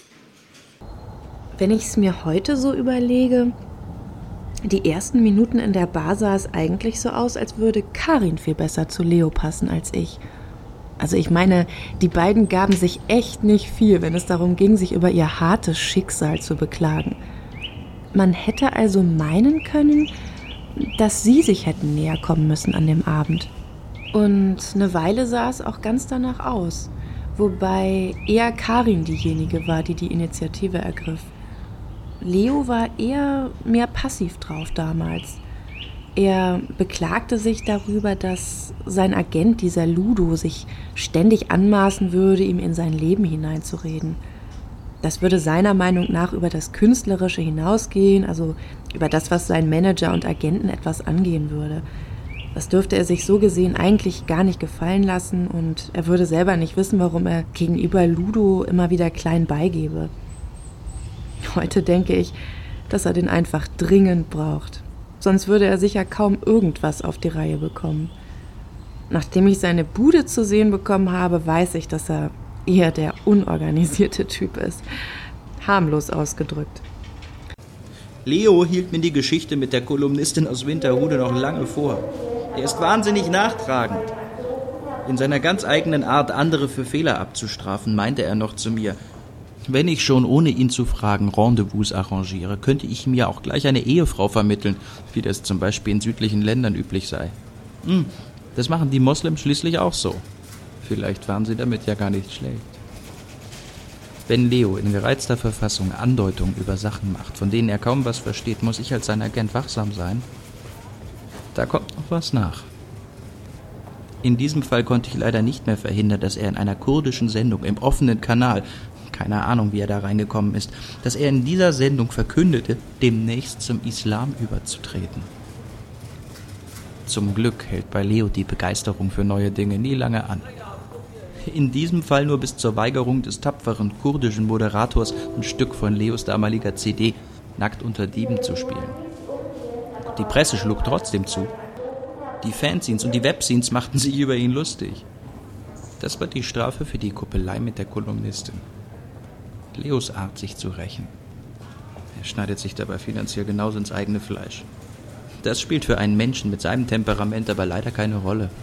Speaker 1: Wenn ich es mir heute so überlege, die ersten Minuten in der Bar sah es eigentlich so aus, als würde Karin viel besser zu Leo passen als ich. Also ich meine, die beiden gaben sich echt nicht viel, wenn es darum ging, sich über ihr hartes Schicksal zu beklagen. Man hätte also meinen können, dass sie sich hätten näher kommen müssen an dem Abend. Und eine Weile sah es auch ganz danach aus, wobei eher Karin diejenige war, die die Initiative ergriff. Leo war eher mehr passiv drauf damals. Er beklagte sich darüber, dass sein Agent, dieser Ludo, sich ständig anmaßen würde, ihm in sein Leben hineinzureden. Das würde seiner Meinung nach über das Künstlerische hinausgehen, also über das, was seinen Manager und Agenten etwas angehen würde. Das dürfte er sich so gesehen eigentlich gar nicht gefallen lassen und er würde selber nicht wissen, warum er gegenüber Ludo immer wieder klein beigebe. Heute denke ich, dass er den einfach dringend braucht. Sonst würde er sicher kaum irgendwas auf die Reihe bekommen. Nachdem ich seine Bude zu sehen bekommen habe, weiß ich, dass er eher der unorganisierte Typ ist. Harmlos ausgedrückt.
Speaker 2: Leo hielt mir die Geschichte mit der Kolumnistin aus Winterhude noch lange vor. Er ist wahnsinnig nachtragend. In seiner ganz eigenen Art, andere für Fehler abzustrafen, meinte er noch zu mir: Wenn ich schon ohne ihn zu fragen Rendezvous arrangiere, könnte ich ihm ja auch gleich eine Ehefrau vermitteln, wie das zum Beispiel in südlichen Ländern üblich sei. Das machen die Moslems schließlich auch so. Vielleicht waren sie damit ja gar nicht schlecht. Wenn Leo in gereizter Verfassung Andeutungen über Sachen macht, von denen er kaum was versteht, muss ich als sein Agent wachsam sein. Da kommt noch was nach. In diesem Fall konnte ich leider nicht mehr verhindern, dass er in einer kurdischen Sendung im offenen Kanal, keine Ahnung, wie er da reingekommen ist, dass er in dieser Sendung verkündete, demnächst zum Islam überzutreten. Zum Glück hält bei Leo die Begeisterung für neue Dinge nie lange an. In diesem Fall nur bis zur Weigerung des tapferen kurdischen Moderators, ein Stück von Leos damaliger CD Nackt unter Dieben zu spielen. Die Presse schlug trotzdem zu. Die Fanzines und die Webzines machten sich über ihn lustig. Das war die Strafe für die Kuppelei mit der Kolumnistin. Leos Art, sich zu rächen. Er schneidet sich dabei finanziell genauso ins eigene Fleisch. Das spielt für einen Menschen mit seinem Temperament aber leider keine Rolle.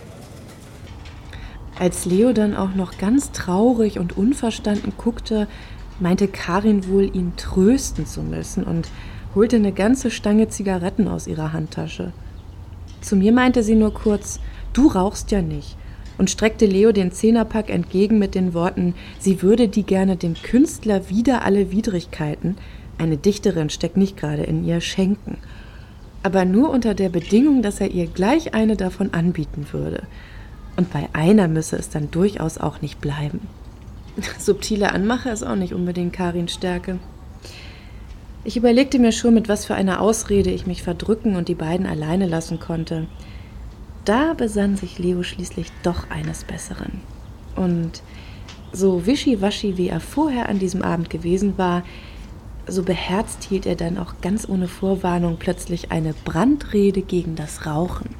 Speaker 1: Als Leo dann auch noch ganz traurig und unverstanden guckte, meinte Karin wohl, ihn trösten zu müssen und holte eine ganze Stange Zigaretten aus ihrer Handtasche. Zu mir meinte sie nur kurz, du rauchst ja nicht, und streckte Leo den Zehnerpack entgegen mit den Worten, sie würde die gerne dem Künstler wider alle Widrigkeiten, eine Dichterin steckt nicht gerade in ihr, schenken. Aber nur unter der Bedingung, dass er ihr gleich eine davon anbieten würde. Und bei einer müsse es dann durchaus auch nicht bleiben. Subtile Anmache ist auch nicht unbedingt Karins Stärke. Ich überlegte mir schon, mit was für einer Ausrede ich mich verdrücken und die beiden alleine lassen konnte. Da besann sich Leo schließlich doch eines Besseren. Und so wischiwaschi, wie er vorher an diesem Abend gewesen war, so beherzt hielt er dann auch ganz ohne Vorwarnung plötzlich eine Brandrede gegen das Rauchen.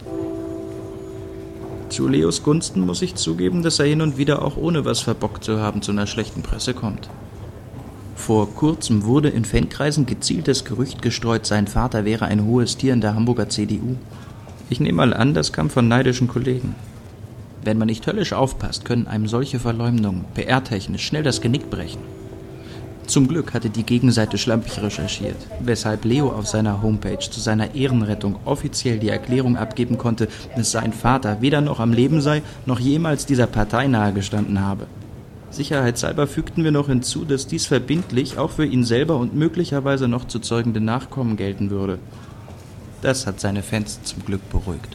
Speaker 2: Zu Leos Gunsten muss ich zugeben, dass er hin und wieder auch ohne was verbockt zu haben zu einer schlechten Presse kommt. Vor kurzem wurde in Fankreisen gezielt das Gerücht gestreut, sein Vater wäre ein hohes Tier in der Hamburger CDU. Ich nehme mal an, das kam von neidischen Kollegen. Wenn man nicht höllisch aufpasst, können einem solche Verleumdungen PR-technisch schnell das Genick brechen. Zum Glück hatte die Gegenseite schlampig recherchiert, weshalb Leo auf seiner Homepage zu seiner Ehrenrettung offiziell die Erklärung abgeben konnte, dass sein Vater weder noch am Leben sei, noch jemals dieser Partei nahegestanden habe. Sicherheitshalber fügten wir noch hinzu, dass dies verbindlich auch für ihn selber und möglicherweise noch zu zeugende Nachkommen gelten würde. Das hat seine Fans zum Glück beruhigt.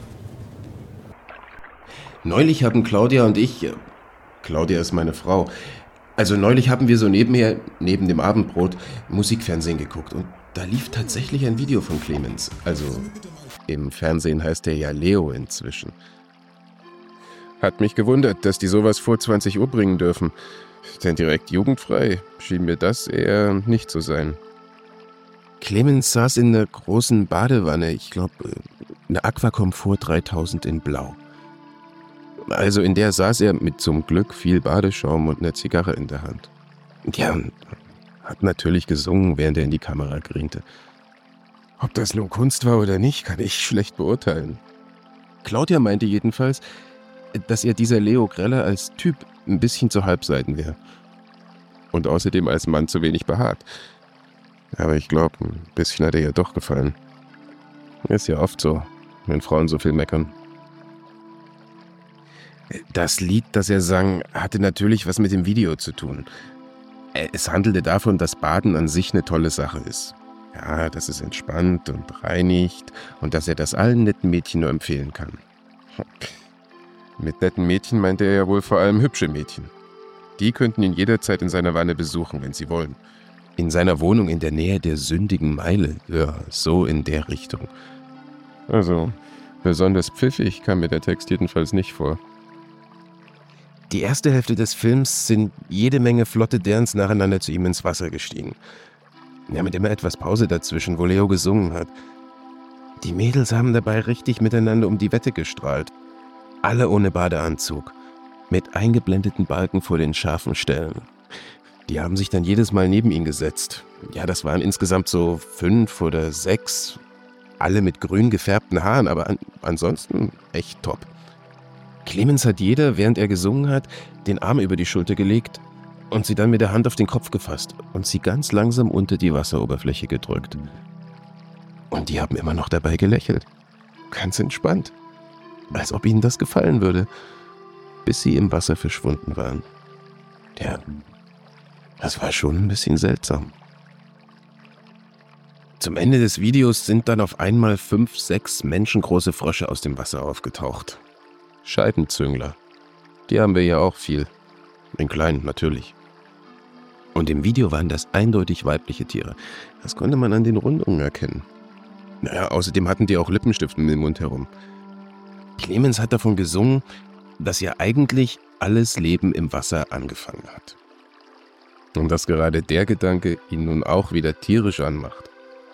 Speaker 3: Neulich haben Claudia und ich, Claudia ist meine Frau, also neulich haben wir so nebenher, neben dem Abendbrot, Musikfernsehen geguckt und da lief tatsächlich ein Video von Clemens. Also im Fernsehen heißt er ja Leo inzwischen. Hat mich gewundert, dass die sowas vor 20 Uhr bringen dürfen, denn direkt jugendfrei schien mir das eher nicht zu sein. Clemens saß in einer großen Badewanne, ich glaube, eine Aquacomfort 3000 in Blau. Also in der saß er mit zum Glück viel Badeschaum und einer Zigarre in der Hand. Ja, und hat natürlich gesungen, während er in die Kamera griente. Ob das nun Kunst war oder nicht, kann ich schlecht beurteilen. Claudia meinte jedenfalls, dass ihr dieser Leo Greller als Typ ein bisschen zu halbseiten wäre. Und außerdem als Mann zu wenig behaart. Aber ich glaube, ein bisschen hat er ihr doch gefallen. Ist ja oft so, wenn Frauen so viel meckern. Das Lied, das er sang, hatte natürlich was mit dem Video zu tun. Es handelte davon, dass Baden an sich eine tolle Sache ist. Ja, dass es entspannt und reinigt und dass er das allen netten Mädchen nur empfehlen kann. Mit netten Mädchen meinte er ja wohl vor allem hübsche Mädchen. Die könnten ihn jederzeit in seiner Wanne besuchen, wenn sie wollen. In seiner Wohnung in der Nähe der sündigen Meile, ja, so in der Richtung. Also, besonders pfiffig kam mir der Text jedenfalls nicht vor. Die erste Hälfte des Films sind jede Menge flotte Derns nacheinander zu ihm ins Wasser gestiegen. Ja, mit immer etwas Pause dazwischen, wo Leo gesungen hat. Die Mädels haben dabei richtig miteinander um die Wette gestrahlt. Alle ohne Badeanzug, mit eingeblendeten Balken vor den scharfen Stellen. Die haben sich dann jedes Mal neben ihn gesetzt. Ja, das waren insgesamt so 5 oder 6, alle mit grün gefärbten Haaren, aber ansonsten echt top. Clemens hat jeder, während er gesungen hat, den Arm über die Schulter gelegt und sie dann mit der Hand auf den Kopf gefasst und sie ganz langsam unter die Wasseroberfläche gedrückt. Und die haben immer noch dabei gelächelt. Ganz entspannt. Als ob ihnen das gefallen würde, bis sie im Wasser verschwunden waren. Ja, das war schon ein bisschen seltsam. Zum Ende des Videos sind dann auf einmal 5, 6 menschengroße Frösche aus dem Wasser aufgetaucht. Scheidenzüngler. Die haben wir ja auch viel. In kleinen, natürlich. Und im Video waren das eindeutig weibliche Tiere. Das konnte man an den Rundungen erkennen. Naja, außerdem hatten die auch Lippenstift um den Mund herum. Clemens hat davon gesungen, dass ja eigentlich alles Leben im Wasser angefangen hat. Und dass gerade der Gedanke ihn nun auch wieder tierisch anmacht.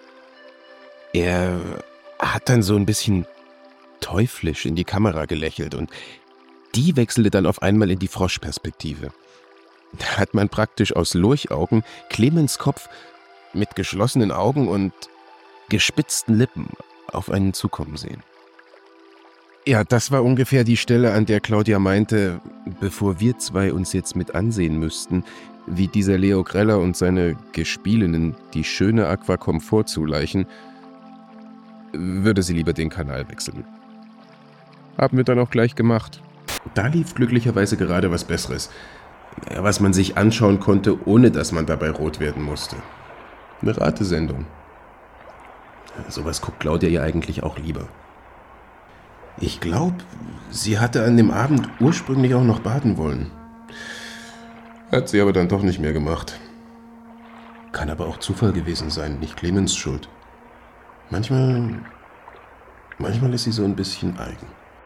Speaker 3: Er hat dann so ein bisschen teuflisch in die Kamera gelächelt und die wechselte dann auf einmal in die Froschperspektive. Da hat man praktisch aus Lurchaugen Clemens Kopf mit geschlossenen Augen und gespitzten Lippen auf einen zukommen sehen. Ja, das war ungefähr die Stelle, an der Claudia meinte, bevor wir zwei uns jetzt mit ansehen müssten, wie dieser Leo Greller und seine Gespielinnen die schöne Aqua-Komfort zuleichen, würde sie lieber den Kanal wechseln. Haben wir dann auch gleich gemacht. Da lief glücklicherweise gerade was Besseres, was man sich anschauen konnte, ohne dass man dabei rot werden musste. Eine Ratesendung. Sowas guckt Claudia ja eigentlich auch lieber. Ich glaube, sie hatte an dem Abend ursprünglich auch noch baden wollen. Hat sie aber dann doch nicht mehr gemacht. Kann aber auch Zufall gewesen sein, nicht Clemens Schuld. Manchmal ist sie so ein bisschen eigen.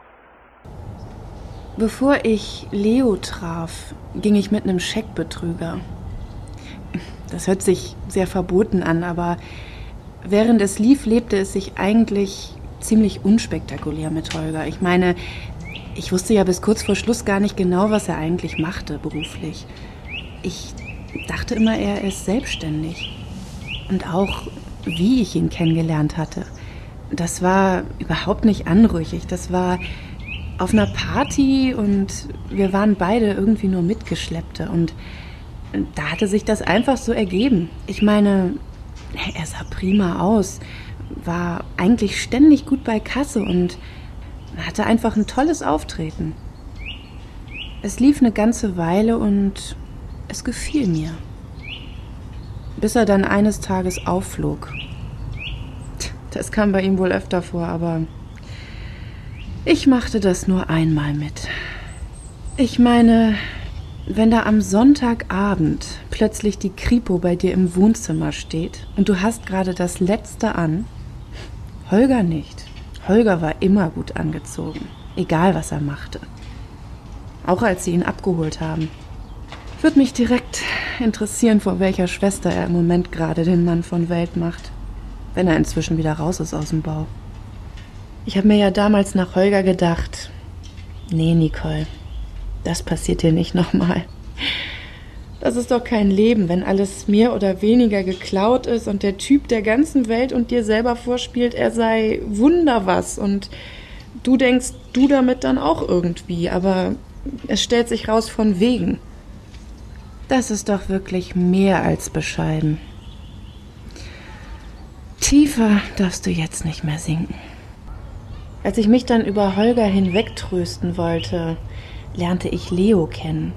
Speaker 1: Bevor ich Leo traf, ging ich mit einem Scheckbetrüger. Das hört sich sehr verboten an, aber während es lief, lebte es sich eigentlich ziemlich unspektakulär mit Holger. Ich meine, ich wusste ja bis kurz vor Schluss gar nicht genau, was er eigentlich machte beruflich. Ich dachte immer, er ist selbstständig. Und auch, wie ich ihn kennengelernt hatte. Das war überhaupt nicht anrüchig. Das war auf einer Party und wir waren beide irgendwie nur Mitgeschleppte. Und da hatte sich das einfach so ergeben. Ich meine, er sah prima aus, war eigentlich ständig gut bei Kasse und hatte einfach ein tolles Auftreten. Es lief eine ganze Weile und es gefiel mir. Bis er dann eines Tages aufflog. Das kam bei ihm wohl öfter vor, aber ich machte das nur einmal mit. Ich meine, wenn da am Sonntagabend plötzlich die Kripo bei dir im Wohnzimmer steht und du hast gerade das Letzte an, Holger nicht. Holger war immer gut angezogen, egal was er machte. Auch als sie ihn abgeholt haben. Würde mich direkt interessieren, vor welcher Schwester er im Moment gerade den Mann von Welt macht, wenn er inzwischen wieder raus ist aus dem Bau. Ich habe mir ja damals nach Holger gedacht, nee, Nicole, das passiert dir nicht nochmal. Das ist doch kein Leben, wenn alles mehr oder weniger geklaut ist und der Typ der ganzen Welt und dir selber vorspielt, er sei Wunderwas und du denkst, du damit dann auch irgendwie, aber es stellt sich raus von wegen. Das ist doch wirklich mehr als bescheiden. Tiefer darfst du jetzt nicht mehr sinken. Als ich mich dann über Holger hinwegtrösten wollte, lernte ich Leo kennen.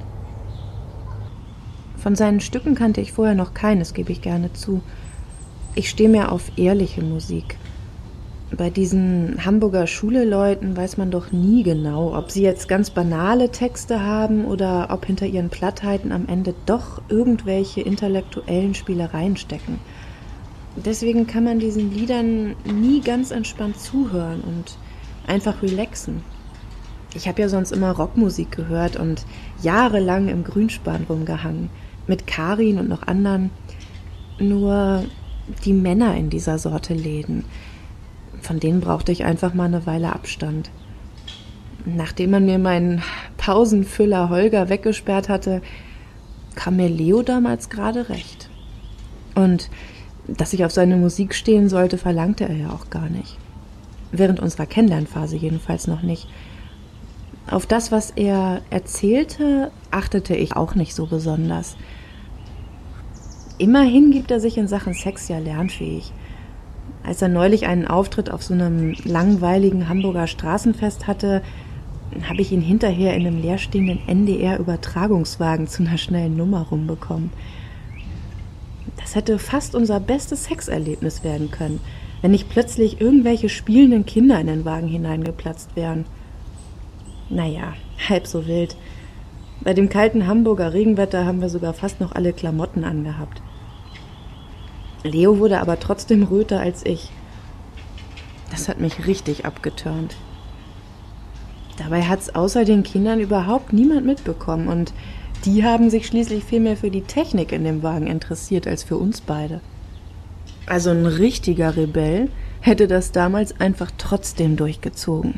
Speaker 1: Von seinen Stücken kannte ich vorher noch keines, gebe ich gerne zu. Ich stehe mehr auf ehrliche Musik. Bei diesen Hamburger Schuleleuten weiß man doch nie genau, ob sie jetzt ganz banale Texte haben oder ob hinter ihren Plattheiten am Ende doch irgendwelche intellektuellen Spielereien stecken. Deswegen kann man diesen Liedern nie ganz entspannt zuhören und einfach relaxen. Ich habe ja sonst immer Rockmusik gehört und jahrelang im Grünspan rumgehangen. Mit Karin und noch anderen. Nur die Männer in dieser Sorte Läden, von denen brauchte ich einfach mal eine Weile Abstand. Nachdem man mir meinen Pausenfüller Holger weggesperrt hatte, kam mir Leo damals gerade recht. Und dass ich auf seine Musik stehen sollte, verlangte er ja auch gar nicht. Während unserer Kennenlernphase jedenfalls noch nicht. Auf das, was er erzählte, achtete ich auch nicht so besonders. Immerhin gibt er sich in Sachen Sex ja lernfähig. Als er neulich einen Auftritt auf so einem langweiligen Hamburger Straßenfest hatte, habe ich ihn hinterher in einem leerstehenden NDR-Übertragungswagen zu einer schnellen Nummer rumbekommen. Das hätte fast unser bestes Sexerlebnis werden können, wenn nicht plötzlich irgendwelche spielenden Kinder in den Wagen hineingeplatzt wären. Naja, halb so wild. Bei dem kalten Hamburger Regenwetter haben wir sogar fast noch alle Klamotten angehabt. Leo wurde aber trotzdem röter als ich. Das hat mich richtig abgeturnt. Dabei hat's außer den Kindern überhaupt niemand mitbekommen und die haben sich schließlich viel mehr für die Technik in dem Wagen interessiert als für uns beide. Also ein richtiger Rebell hätte das damals einfach trotzdem durchgezogen.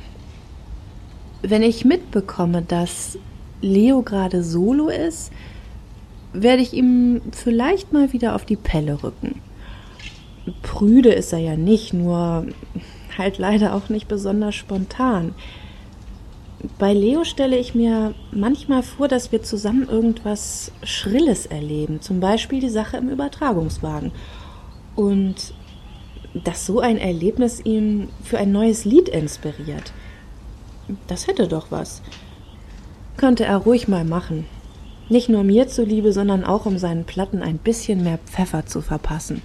Speaker 1: Wenn ich mitbekomme, dass Leo gerade solo ist, werde ich ihm vielleicht mal wieder auf die Pelle rücken. Prüde ist er ja nicht, nur halt leider auch nicht besonders spontan. Bei Leo stelle ich mir manchmal vor, dass wir zusammen irgendwas Schrilles erleben. Zum Beispiel die Sache im Übertragungswagen. Und dass so ein Erlebnis ihn für ein neues Lied inspiriert. Das hätte doch was. Könnte er ruhig mal machen. Nicht nur mir zuliebe, sondern auch um seinen Platten ein bisschen mehr Pfeffer zu verpassen.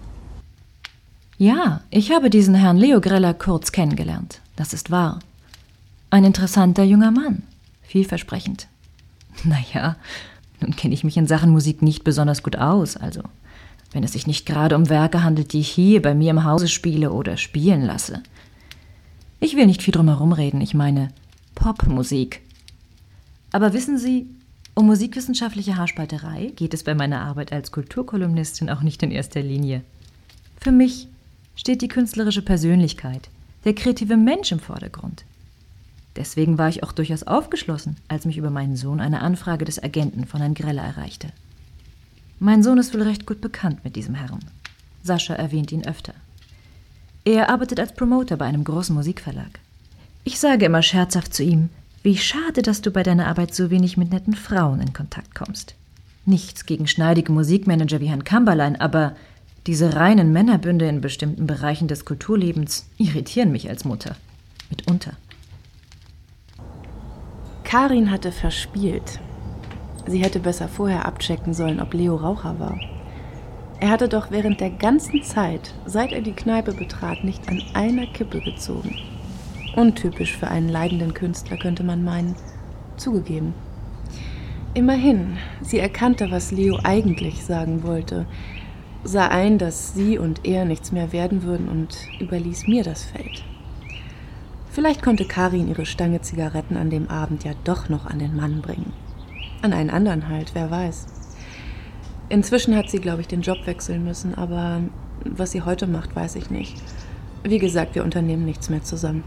Speaker 10: Ja, ich habe diesen Herrn Leo Greller kurz kennengelernt. Das ist wahr. Ein interessanter junger Mann. Vielversprechend. Naja, nun kenne ich mich in Sachen Musik nicht besonders gut aus, also wenn es sich nicht gerade um Werke handelt, die ich hier bei mir im Hause spiele oder spielen lasse. Ich will nicht viel drum herum reden, ich meine Popmusik. Aber wissen Sie, um musikwissenschaftliche Haarspalterei geht es bei meiner Arbeit als Kulturkolumnistin auch nicht in erster Linie. Für mich steht die künstlerische Persönlichkeit, der kreative Mensch im Vordergrund. Deswegen war ich auch durchaus aufgeschlossen, als mich über meinen Sohn eine Anfrage des Agenten von Herrn Greller erreichte. Mein Sohn ist wohl recht gut bekannt mit diesem Herrn. Sascha erwähnt ihn öfter. Er arbeitet als Promoter bei einem großen Musikverlag. Ich sage immer scherzhaft zu ihm, wie schade, dass du bei deiner Arbeit so wenig mit netten Frauen in Kontakt kommst. Nichts gegen schneidige Musikmanager wie Herrn Kamberlein, aber diese reinen Männerbünde in bestimmten Bereichen des Kulturlebens irritieren mich als Mutter. Mitunter.
Speaker 1: Karin hatte verspielt. Sie hätte besser vorher abchecken sollen, ob Leo Raucher war. Er hatte doch während der ganzen Zeit, seit er die Kneipe betrat, nicht an einer Kippe gezogen. Untypisch für einen leidenden Künstler, könnte man meinen. Zugegeben. Immerhin, sie erkannte, was Leo eigentlich sagen wollte, sah ein, dass sie und er nichts mehr werden würden und überließ mir das Feld. Vielleicht konnte Karin ihre Stange Zigaretten an dem Abend ja doch noch an den Mann bringen. An einen anderen halt, wer weiß. Inzwischen hat sie, glaube ich, den Job wechseln müssen, aber was sie heute macht, weiß ich nicht. Wie gesagt, wir unternehmen nichts mehr zusammen.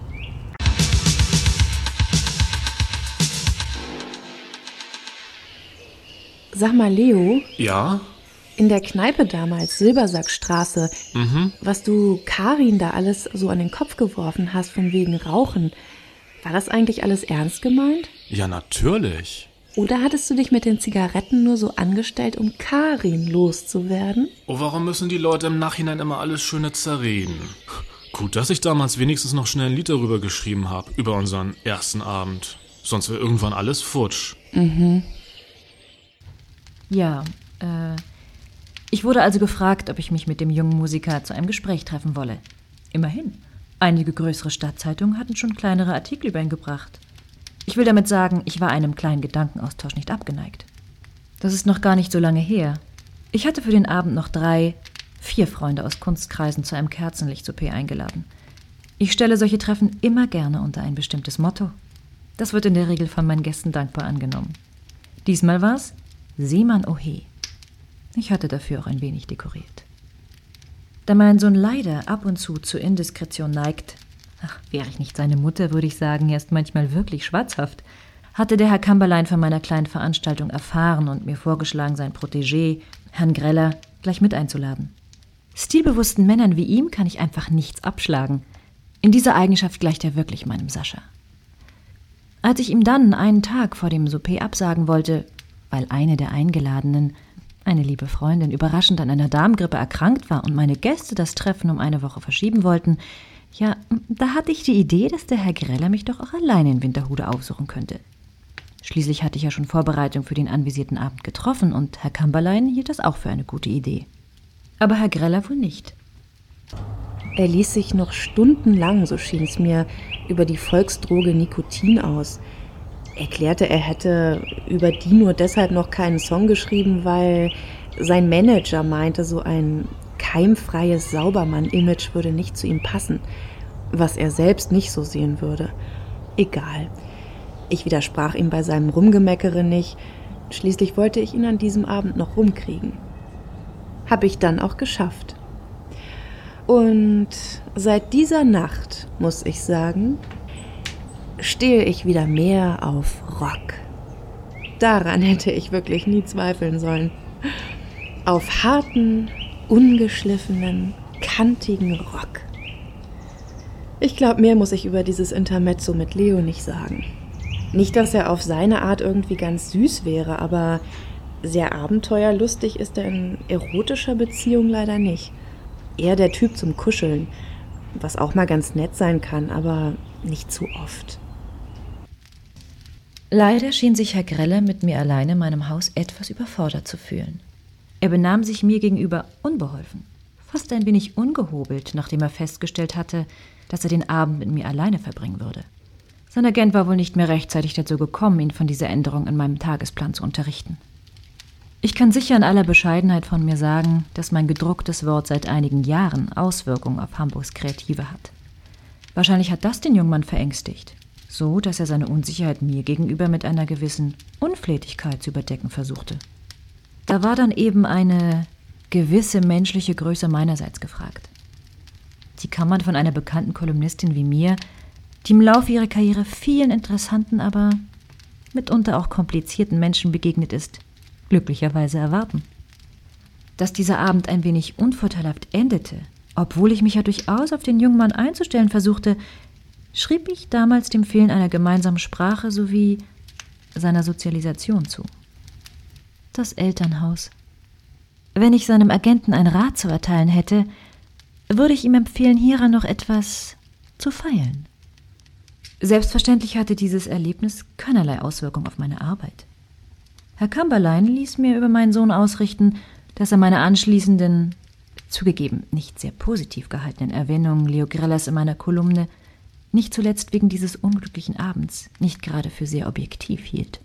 Speaker 1: Sag mal, Leo.
Speaker 9: Ja?
Speaker 1: In der Kneipe damals, Silbersackstraße, was du Karin da alles so an den Kopf geworfen hast von wegen Rauchen, war das eigentlich alles ernst gemeint?
Speaker 9: Ja, natürlich.
Speaker 1: Oder hattest du dich mit den Zigaretten nur so angestellt, um Karin loszuwerden?
Speaker 9: Oh, warum müssen die Leute im Nachhinein immer alles Schöne zerreden? Gut, dass ich damals wenigstens noch schnell ein Lied darüber geschrieben habe, über unseren ersten Abend. Sonst wäre irgendwann alles futsch.
Speaker 10: Ja, ich wurde also gefragt, ob ich mich mit dem jungen Musiker zu einem Gespräch treffen wolle. Immerhin. Einige größere Stadtzeitungen hatten schon kleinere Artikel über ihn gebracht. Ich will damit sagen, ich war einem kleinen Gedankenaustausch nicht abgeneigt. Das ist noch gar nicht so lange her. Ich hatte für den Abend noch 3, 4 Freunde aus Kunstkreisen zu einem Kerzenlicht-Souper eingeladen. Ich stelle solche Treffen immer gerne unter ein bestimmtes Motto. Das wird in der Regel von meinen Gästen dankbar angenommen. Diesmal war's Seemann Ohe. Ich hatte dafür auch ein wenig dekoriert. Da mein Sohn leider ab und zu zur Indiskretion neigt, wäre ich nicht seine Mutter, würde ich sagen, er ist manchmal wirklich schwatzhaft, hatte der Herr Kamberlein von meiner kleinen Veranstaltung erfahren und mir vorgeschlagen, sein Protégé, Herrn Greller, gleich mit einzuladen. Stilbewussten Männern wie ihm kann ich einfach nichts abschlagen. In dieser Eigenschaft gleicht er wirklich meinem Sascha. Als ich ihm dann einen Tag vor dem Souper absagen wollte, weil eine der Eingeladenen, eine liebe Freundin, überraschend an einer Darmgrippe erkrankt war und meine Gäste das Treffen um eine Woche verschieben wollten, ja, da hatte ich die Idee, dass der Herr Greller mich doch auch alleine in Winterhude aufsuchen könnte. Schließlich hatte ich ja schon Vorbereitung für den anvisierten Abend getroffen und Herr Kamberlein hielt das auch für eine gute Idee. Aber Herr Greller wohl nicht.
Speaker 1: Er ließ sich noch stundenlang, so schien es mir, über die Volksdroge Nikotin aus. Erklärte, er hätte über die nur deshalb noch keinen Song geschrieben, weil sein Manager meinte, so ein keimfreies Saubermann-Image würde nicht zu ihm passen, was er selbst nicht so sehen würde. Egal. Ich widersprach ihm bei seinem Rumgemeckere nicht. Schließlich wollte ich ihn an diesem Abend noch rumkriegen. Habe ich dann auch geschafft. Und seit dieser Nacht, muss ich sagen, stehe ich wieder mehr auf Rock. Daran hätte ich wirklich nie zweifeln sollen. Auf harten, ungeschliffenen, kantigen Rock. Ich glaube, mehr muss ich über dieses Intermezzo mit Leo nicht sagen. Nicht, dass er auf seine Art irgendwie ganz süß wäre, aber sehr abenteuerlustig ist er in erotischer Beziehung leider nicht. Eher der Typ zum Kuscheln, was auch mal ganz nett sein kann, aber nicht zu oft.
Speaker 10: Leider schien sich Herr Greller mit mir allein in meinem Haus etwas überfordert zu fühlen. Er benahm sich mir gegenüber unbeholfen, fast ein wenig ungehobelt, nachdem er festgestellt hatte, dass er den Abend mit mir alleine verbringen würde. Sein Agent war wohl nicht mehr rechtzeitig dazu gekommen, ihn von dieser Änderung in meinem Tagesplan zu unterrichten. Ich kann sicher in aller Bescheidenheit von mir sagen, dass mein gedrucktes Wort seit einigen Jahren Auswirkungen auf Hamburgs Kreative hat. Wahrscheinlich hat das den jungen Mann verängstigt, so dass er seine Unsicherheit mir gegenüber mit einer gewissen Unflätigkeit zu überdecken versuchte. Da war dann eben eine gewisse menschliche Größe meinerseits gefragt. Die kann man von einer bekannten Kolumnistin wie mir, die im Laufe ihrer Karriere vielen interessanten, aber mitunter auch komplizierten Menschen begegnet ist, glücklicherweise erwarten. Dass dieser Abend ein wenig unvorteilhaft endete, obwohl ich mich ja durchaus auf den jungen Mann einzustellen versuchte, schrieb ich damals dem Fehlen einer gemeinsamen Sprache sowie seiner Sozialisation zu. Das Elternhaus. Wenn ich seinem Agenten einen Rat zu erteilen hätte, würde ich ihm empfehlen, hieran noch etwas zu feilen. Selbstverständlich hatte dieses Erlebnis keinerlei Auswirkung auf meine Arbeit. Herr Kamberlein ließ mir über meinen Sohn ausrichten, dass er meine anschließenden, zugegeben nicht sehr positiv gehaltenen Erwähnungen Leo Grellers in meiner Kolumne nicht zuletzt wegen dieses unglücklichen Abends nicht gerade für sehr objektiv hielt.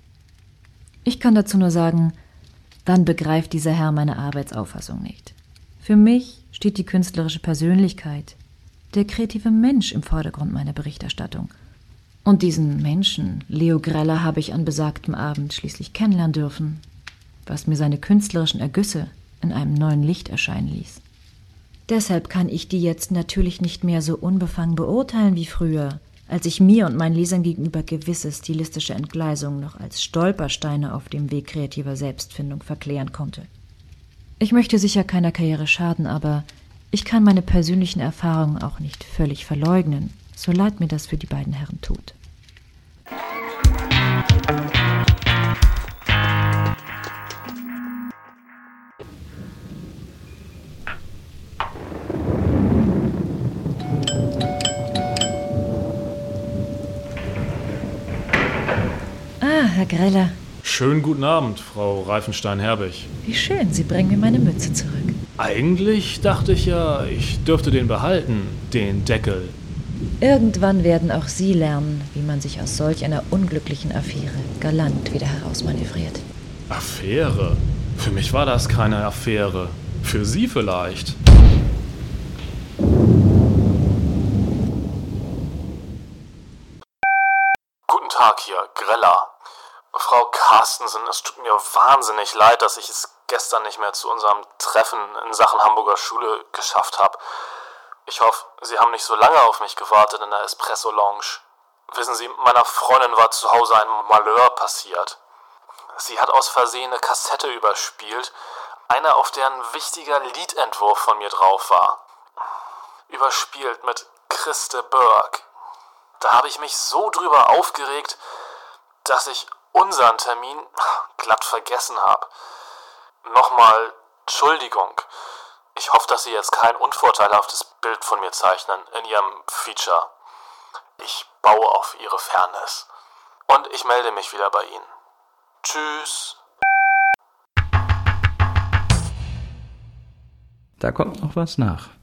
Speaker 10: Ich kann dazu nur sagen, dann begreift dieser Herr meine Arbeitsauffassung nicht. Für mich steht die künstlerische Persönlichkeit, der kreative Mensch im Vordergrund meiner Berichterstattung. Und diesen Menschen, Leo Greller, habe ich an besagtem Abend schließlich kennenlernen dürfen, was mir seine künstlerischen Ergüsse in einem neuen Licht erscheinen ließ. Deshalb kann ich die jetzt natürlich nicht mehr so unbefangen beurteilen wie früher, als ich mir und meinen Lesern gegenüber gewisse stilistische Entgleisungen noch als Stolpersteine auf dem Weg kreativer Selbstfindung verklären konnte. Ich möchte sicher keiner Karriere schaden, aber ich kann meine persönlichen Erfahrungen auch nicht völlig verleugnen, so leid mir das für die beiden Herren tut. Herr Greller.
Speaker 9: Schönen guten Abend, Frau Reifenstein-Herbig.
Speaker 10: Wie schön, Sie bringen mir meine Mütze zurück.
Speaker 9: Eigentlich dachte ich ja, ich dürfte den behalten, den Deckel.
Speaker 10: Irgendwann werden auch Sie lernen, wie man sich aus solch einer unglücklichen Affäre galant wieder herausmanövriert.
Speaker 9: Affäre? Für mich war das keine Affäre. Für Sie vielleicht.
Speaker 5: Guten Tag hier, Greller. Frau Carstensen, es tut mir wahnsinnig leid, dass ich es gestern nicht mehr zu unserem Treffen in Sachen Hamburger Schule geschafft habe. Ich hoffe, Sie haben nicht so lange auf mich gewartet in der Espresso-Lounge. Wissen Sie, meiner Freundin war zu Hause ein Malheur passiert. Sie hat aus Versehen eine Kassette überspielt, eine, auf der ein wichtiger Liedentwurf von mir drauf war. Überspielt mit Christe Berg. Da habe ich mich so drüber aufgeregt, dass ich unseren Termin glatt vergessen habe. Nochmal Entschuldigung. Ich hoffe, dass Sie jetzt kein unvorteilhaftes Bild von mir zeichnen in Ihrem Feature. Ich baue auf Ihre Fairness. Und ich melde mich wieder bei Ihnen. Tschüss.
Speaker 2: Da kommt noch was nach.